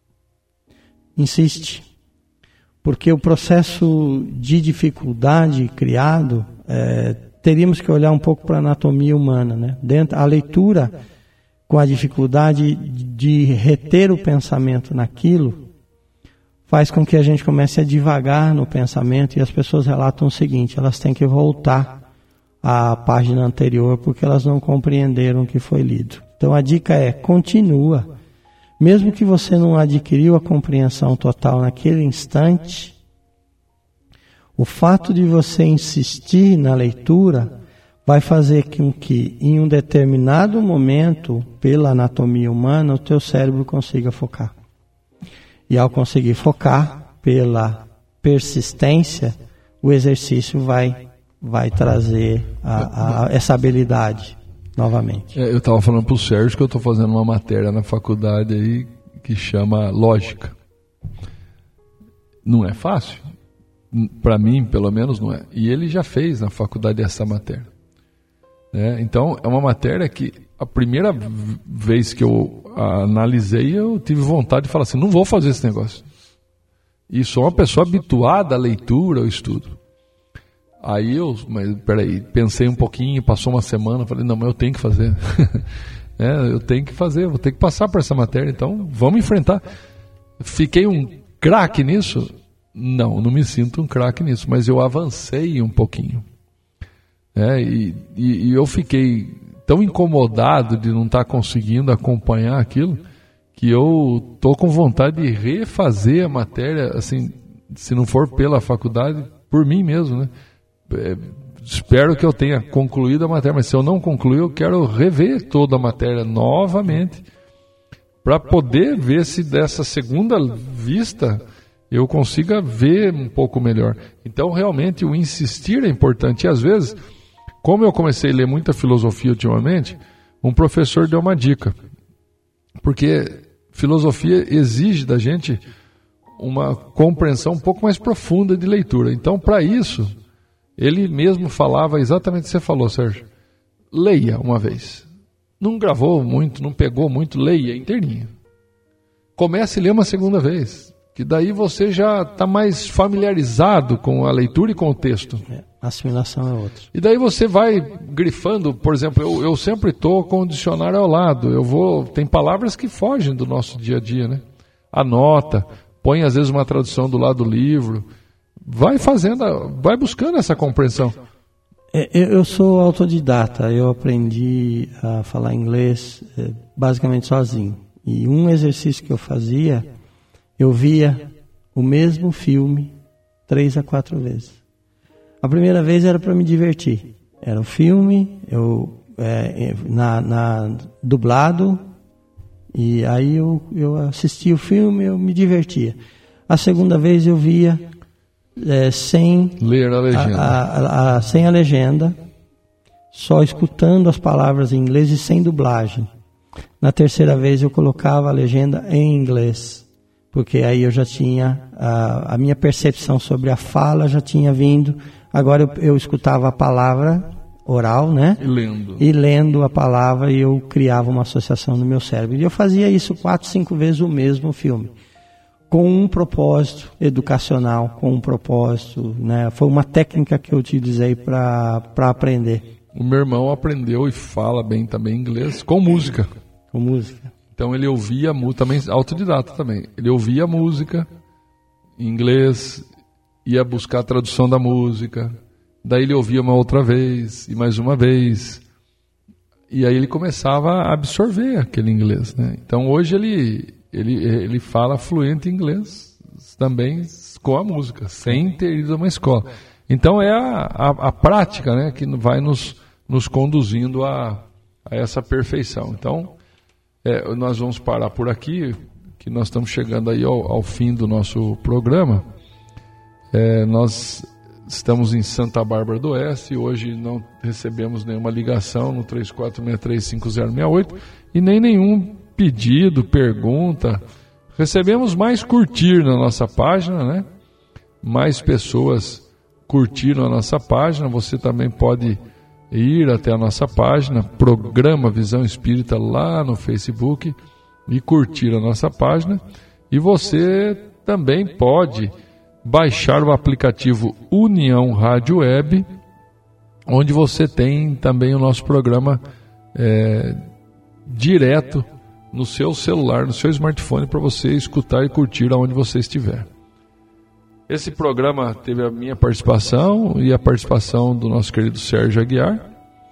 insiste, porque o processo de dificuldade criado, é, teríamos que olhar um pouco para a anatomia humana, né? Dentro, a leitura com a dificuldade de reter o pensamento naquilo faz com que a gente comece a divagar no pensamento, e as pessoas relatam o seguinte: elas têm que voltar à página anterior porque elas não compreenderam o que foi lido. Então a dica é: continua. Mesmo que você não adquiriu a compreensão total naquele instante, o fato de você insistir na leitura vai fazer com que, em um determinado momento, pela anatomia humana, o teu cérebro consiga focar. E ao conseguir focar, pela persistência, o exercício vai, vai trazer a, a, essa habilidade novamente. É, eu estava falando para o Sérgio que eu estou fazendo uma matéria na faculdade aí que chama lógica. Não é fácil. Para mim, pelo menos, não é. E ele já fez na faculdade essa matéria. É, então, é uma matéria que a primeira vez que eu analisei, eu tive vontade de falar assim, não vou fazer esse negócio. E sou uma pessoa habituada à leitura, ao estudo. Aí eu, mas peraí, pensei um pouquinho, passou uma semana, falei, não, mas eu tenho que fazer. é, eu tenho que fazer, vou ter que passar por essa matéria, então vamos enfrentar. Fiquei um craque nisso? Não, não me sinto um craque nisso, mas eu avancei um pouquinho. É, e, e, e eu fiquei tão incomodado de não estar conseguindo acompanhar aquilo, que eu estou com vontade de refazer a matéria, assim, se não for pela faculdade, por mim mesmo, né? É, espero que eu tenha concluído a matéria, mas se eu não concluir, eu quero rever toda a matéria novamente, para poder ver se dessa segunda vista eu consiga ver um pouco melhor. Então, realmente, o insistir é importante. E, às vezes, como eu comecei a ler muita filosofia ultimamente, um professor deu uma dica. Porque filosofia exige da gente uma compreensão um pouco mais profunda de leitura. Então, para isso, ele mesmo falava exatamente o que você falou, Sérgio. Leia uma vez. Não gravou muito, não pegou muito, leia inteirinho. Comece a ler uma segunda vez, que daí você já está mais familiarizado com a leitura e com o texto. É, a assimilação é outra. E daí você vai grifando, por exemplo, eu, eu sempre estou com o dicionário ao lado, eu vou, tem palavras que fogem do nosso dia a dia, né? Anota, põe às vezes uma tradução do lado do livro, vai fazendo, vai buscando essa compreensão. É, eu, eu sou autodidata, eu aprendi a falar inglês é, basicamente sozinho. E um exercício que eu fazia, eu via o mesmo filme três a quatro vezes. A primeira vez era para me divertir. Era o filme, eu é, na, na dublado, e aí eu, eu assistia o filme, eu me divertia. A segunda vez eu via é, sem ler a legenda, a, a, a, sem a legenda, só escutando as palavras em inglês e sem dublagem. Na terceira vez eu colocava a legenda em inglês, porque aí eu já tinha, a, a minha percepção sobre a fala já tinha vindo, agora eu, eu escutava a palavra oral, né? E lendo. E lendo a palavra, e eu criava uma associação no meu cérebro. E eu fazia isso quatro, cinco vezes o mesmo filme, com um propósito educacional, com um propósito, né? Foi uma técnica que eu utilizei para para aprender. O meu irmão aprendeu e fala bem também inglês com música. Com música. Então ele ouvia música, também autodidata também. Ele ouvia música em inglês, ia buscar a tradução da música, daí ele ouvia uma outra vez e mais uma vez. E aí ele começava a absorver aquele inglês, né? Então hoje ele, ele, ele fala fluente inglês também com a música, sem ter ido a uma escola. Então é a, a, a prática, né, que vai nos, nos conduzindo a, a essa perfeição. Então é, nós vamos parar por aqui, que nós estamos chegando aí ao, ao fim do nosso programa. É, nós estamos em Santa Bárbara do Oeste, hoje não recebemos nenhuma ligação no três quatro seis três cinco zero seis oito e nem nenhum pedido, pergunta. Recebemos mais curtir na nossa página, né? Mais pessoas curtiram a nossa página. Você também pode ir até a nossa página, Programa Visão Espírita, lá no Facebook, e curtir a nossa página. E você também pode baixar o aplicativo União Rádio Web, onde você tem também o nosso programa é, direto no seu celular, no seu smartphone, para você escutar e curtir aonde você estiver. Esse programa teve a minha participação e a participação do nosso querido Sérgio Aguiar.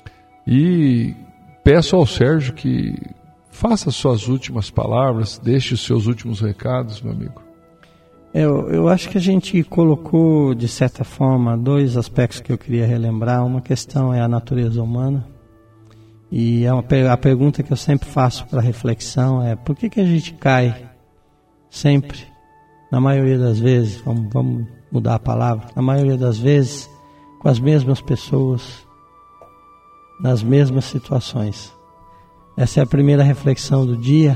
E peço ao Sérgio que faça suas últimas palavras, deixe os seus últimos recados, meu amigo. Eu, eu acho que a gente colocou, de certa forma, dois aspectos que eu queria relembrar. Uma questão é a natureza humana. E é uma, a pergunta que eu sempre faço para reflexão é: por que, que a gente cai sempre, na maioria das vezes, vamos, vamos mudar a palavra, na maioria das vezes, com as mesmas pessoas, nas mesmas situações? Essa é a primeira reflexão do dia.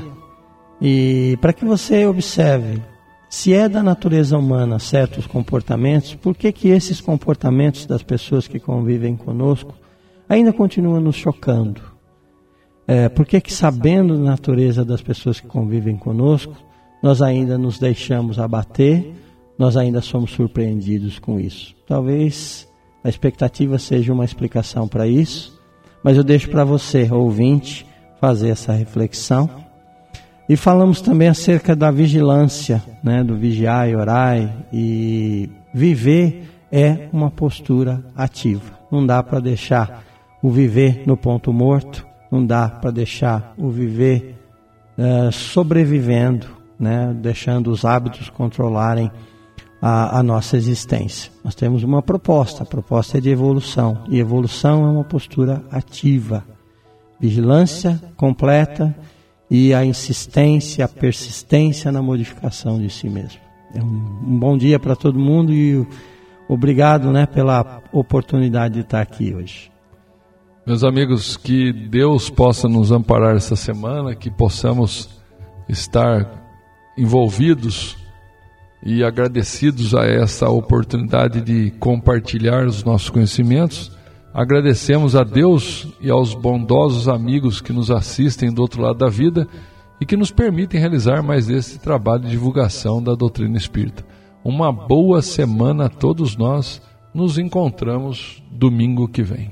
E para que você observe, se é da natureza humana certos comportamentos, por que que esses comportamentos das pessoas que convivem conosco ainda continuam nos chocando? É, por que que, sabendo da natureza das pessoas que convivem conosco, nós ainda nos deixamos abater, nós ainda somos surpreendidos com isso? Talvez a expectativa seja uma explicação para isso, mas eu deixo para você, ouvinte, fazer essa reflexão. E falamos também acerca da vigilância, né, do vigiar e orar, e viver é uma postura ativa. Não dá para deixar o viver no ponto morto, não dá para deixar o viver uh, sobrevivendo, né, deixando os hábitos controlarem a, a nossa existência. Nós temos uma proposta, a proposta é de evolução, e evolução é uma postura ativa. Vigilância completa e a insistência, a persistência na modificação de si mesmo. É um, um bom dia para todo mundo e obrigado, né, pela oportunidade de estar aqui hoje. Meus amigos, que Deus possa nos amparar essa semana, que possamos estar envolvidos e agradecidos a essa oportunidade de compartilhar os nossos conhecimentos. Agradecemos a Deus e aos bondosos amigos que nos assistem do outro lado da vida e que nos permitem realizar mais esse trabalho de divulgação da doutrina espírita. Uma boa semana a todos nós. Nos encontramos domingo que vem.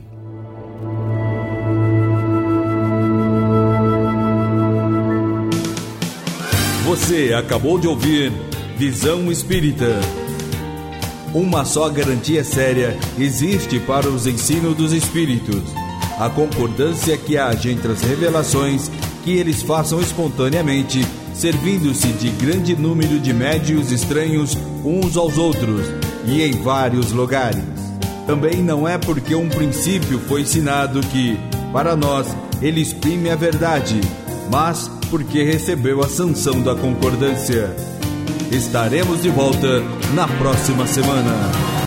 Você acabou de ouvir Visão Espírita. Uma só garantia séria existe para os ensinos dos Espíritos: a concordância que haja entre as revelações que eles façam espontaneamente, servindo-se de grande número de médiuns estranhos uns aos outros e em vários lugares. Também não é porque um princípio foi ensinado que, para nós, ele exprime a verdade, mas porque recebeu a sanção da concordância. Estaremos de volta na próxima semana.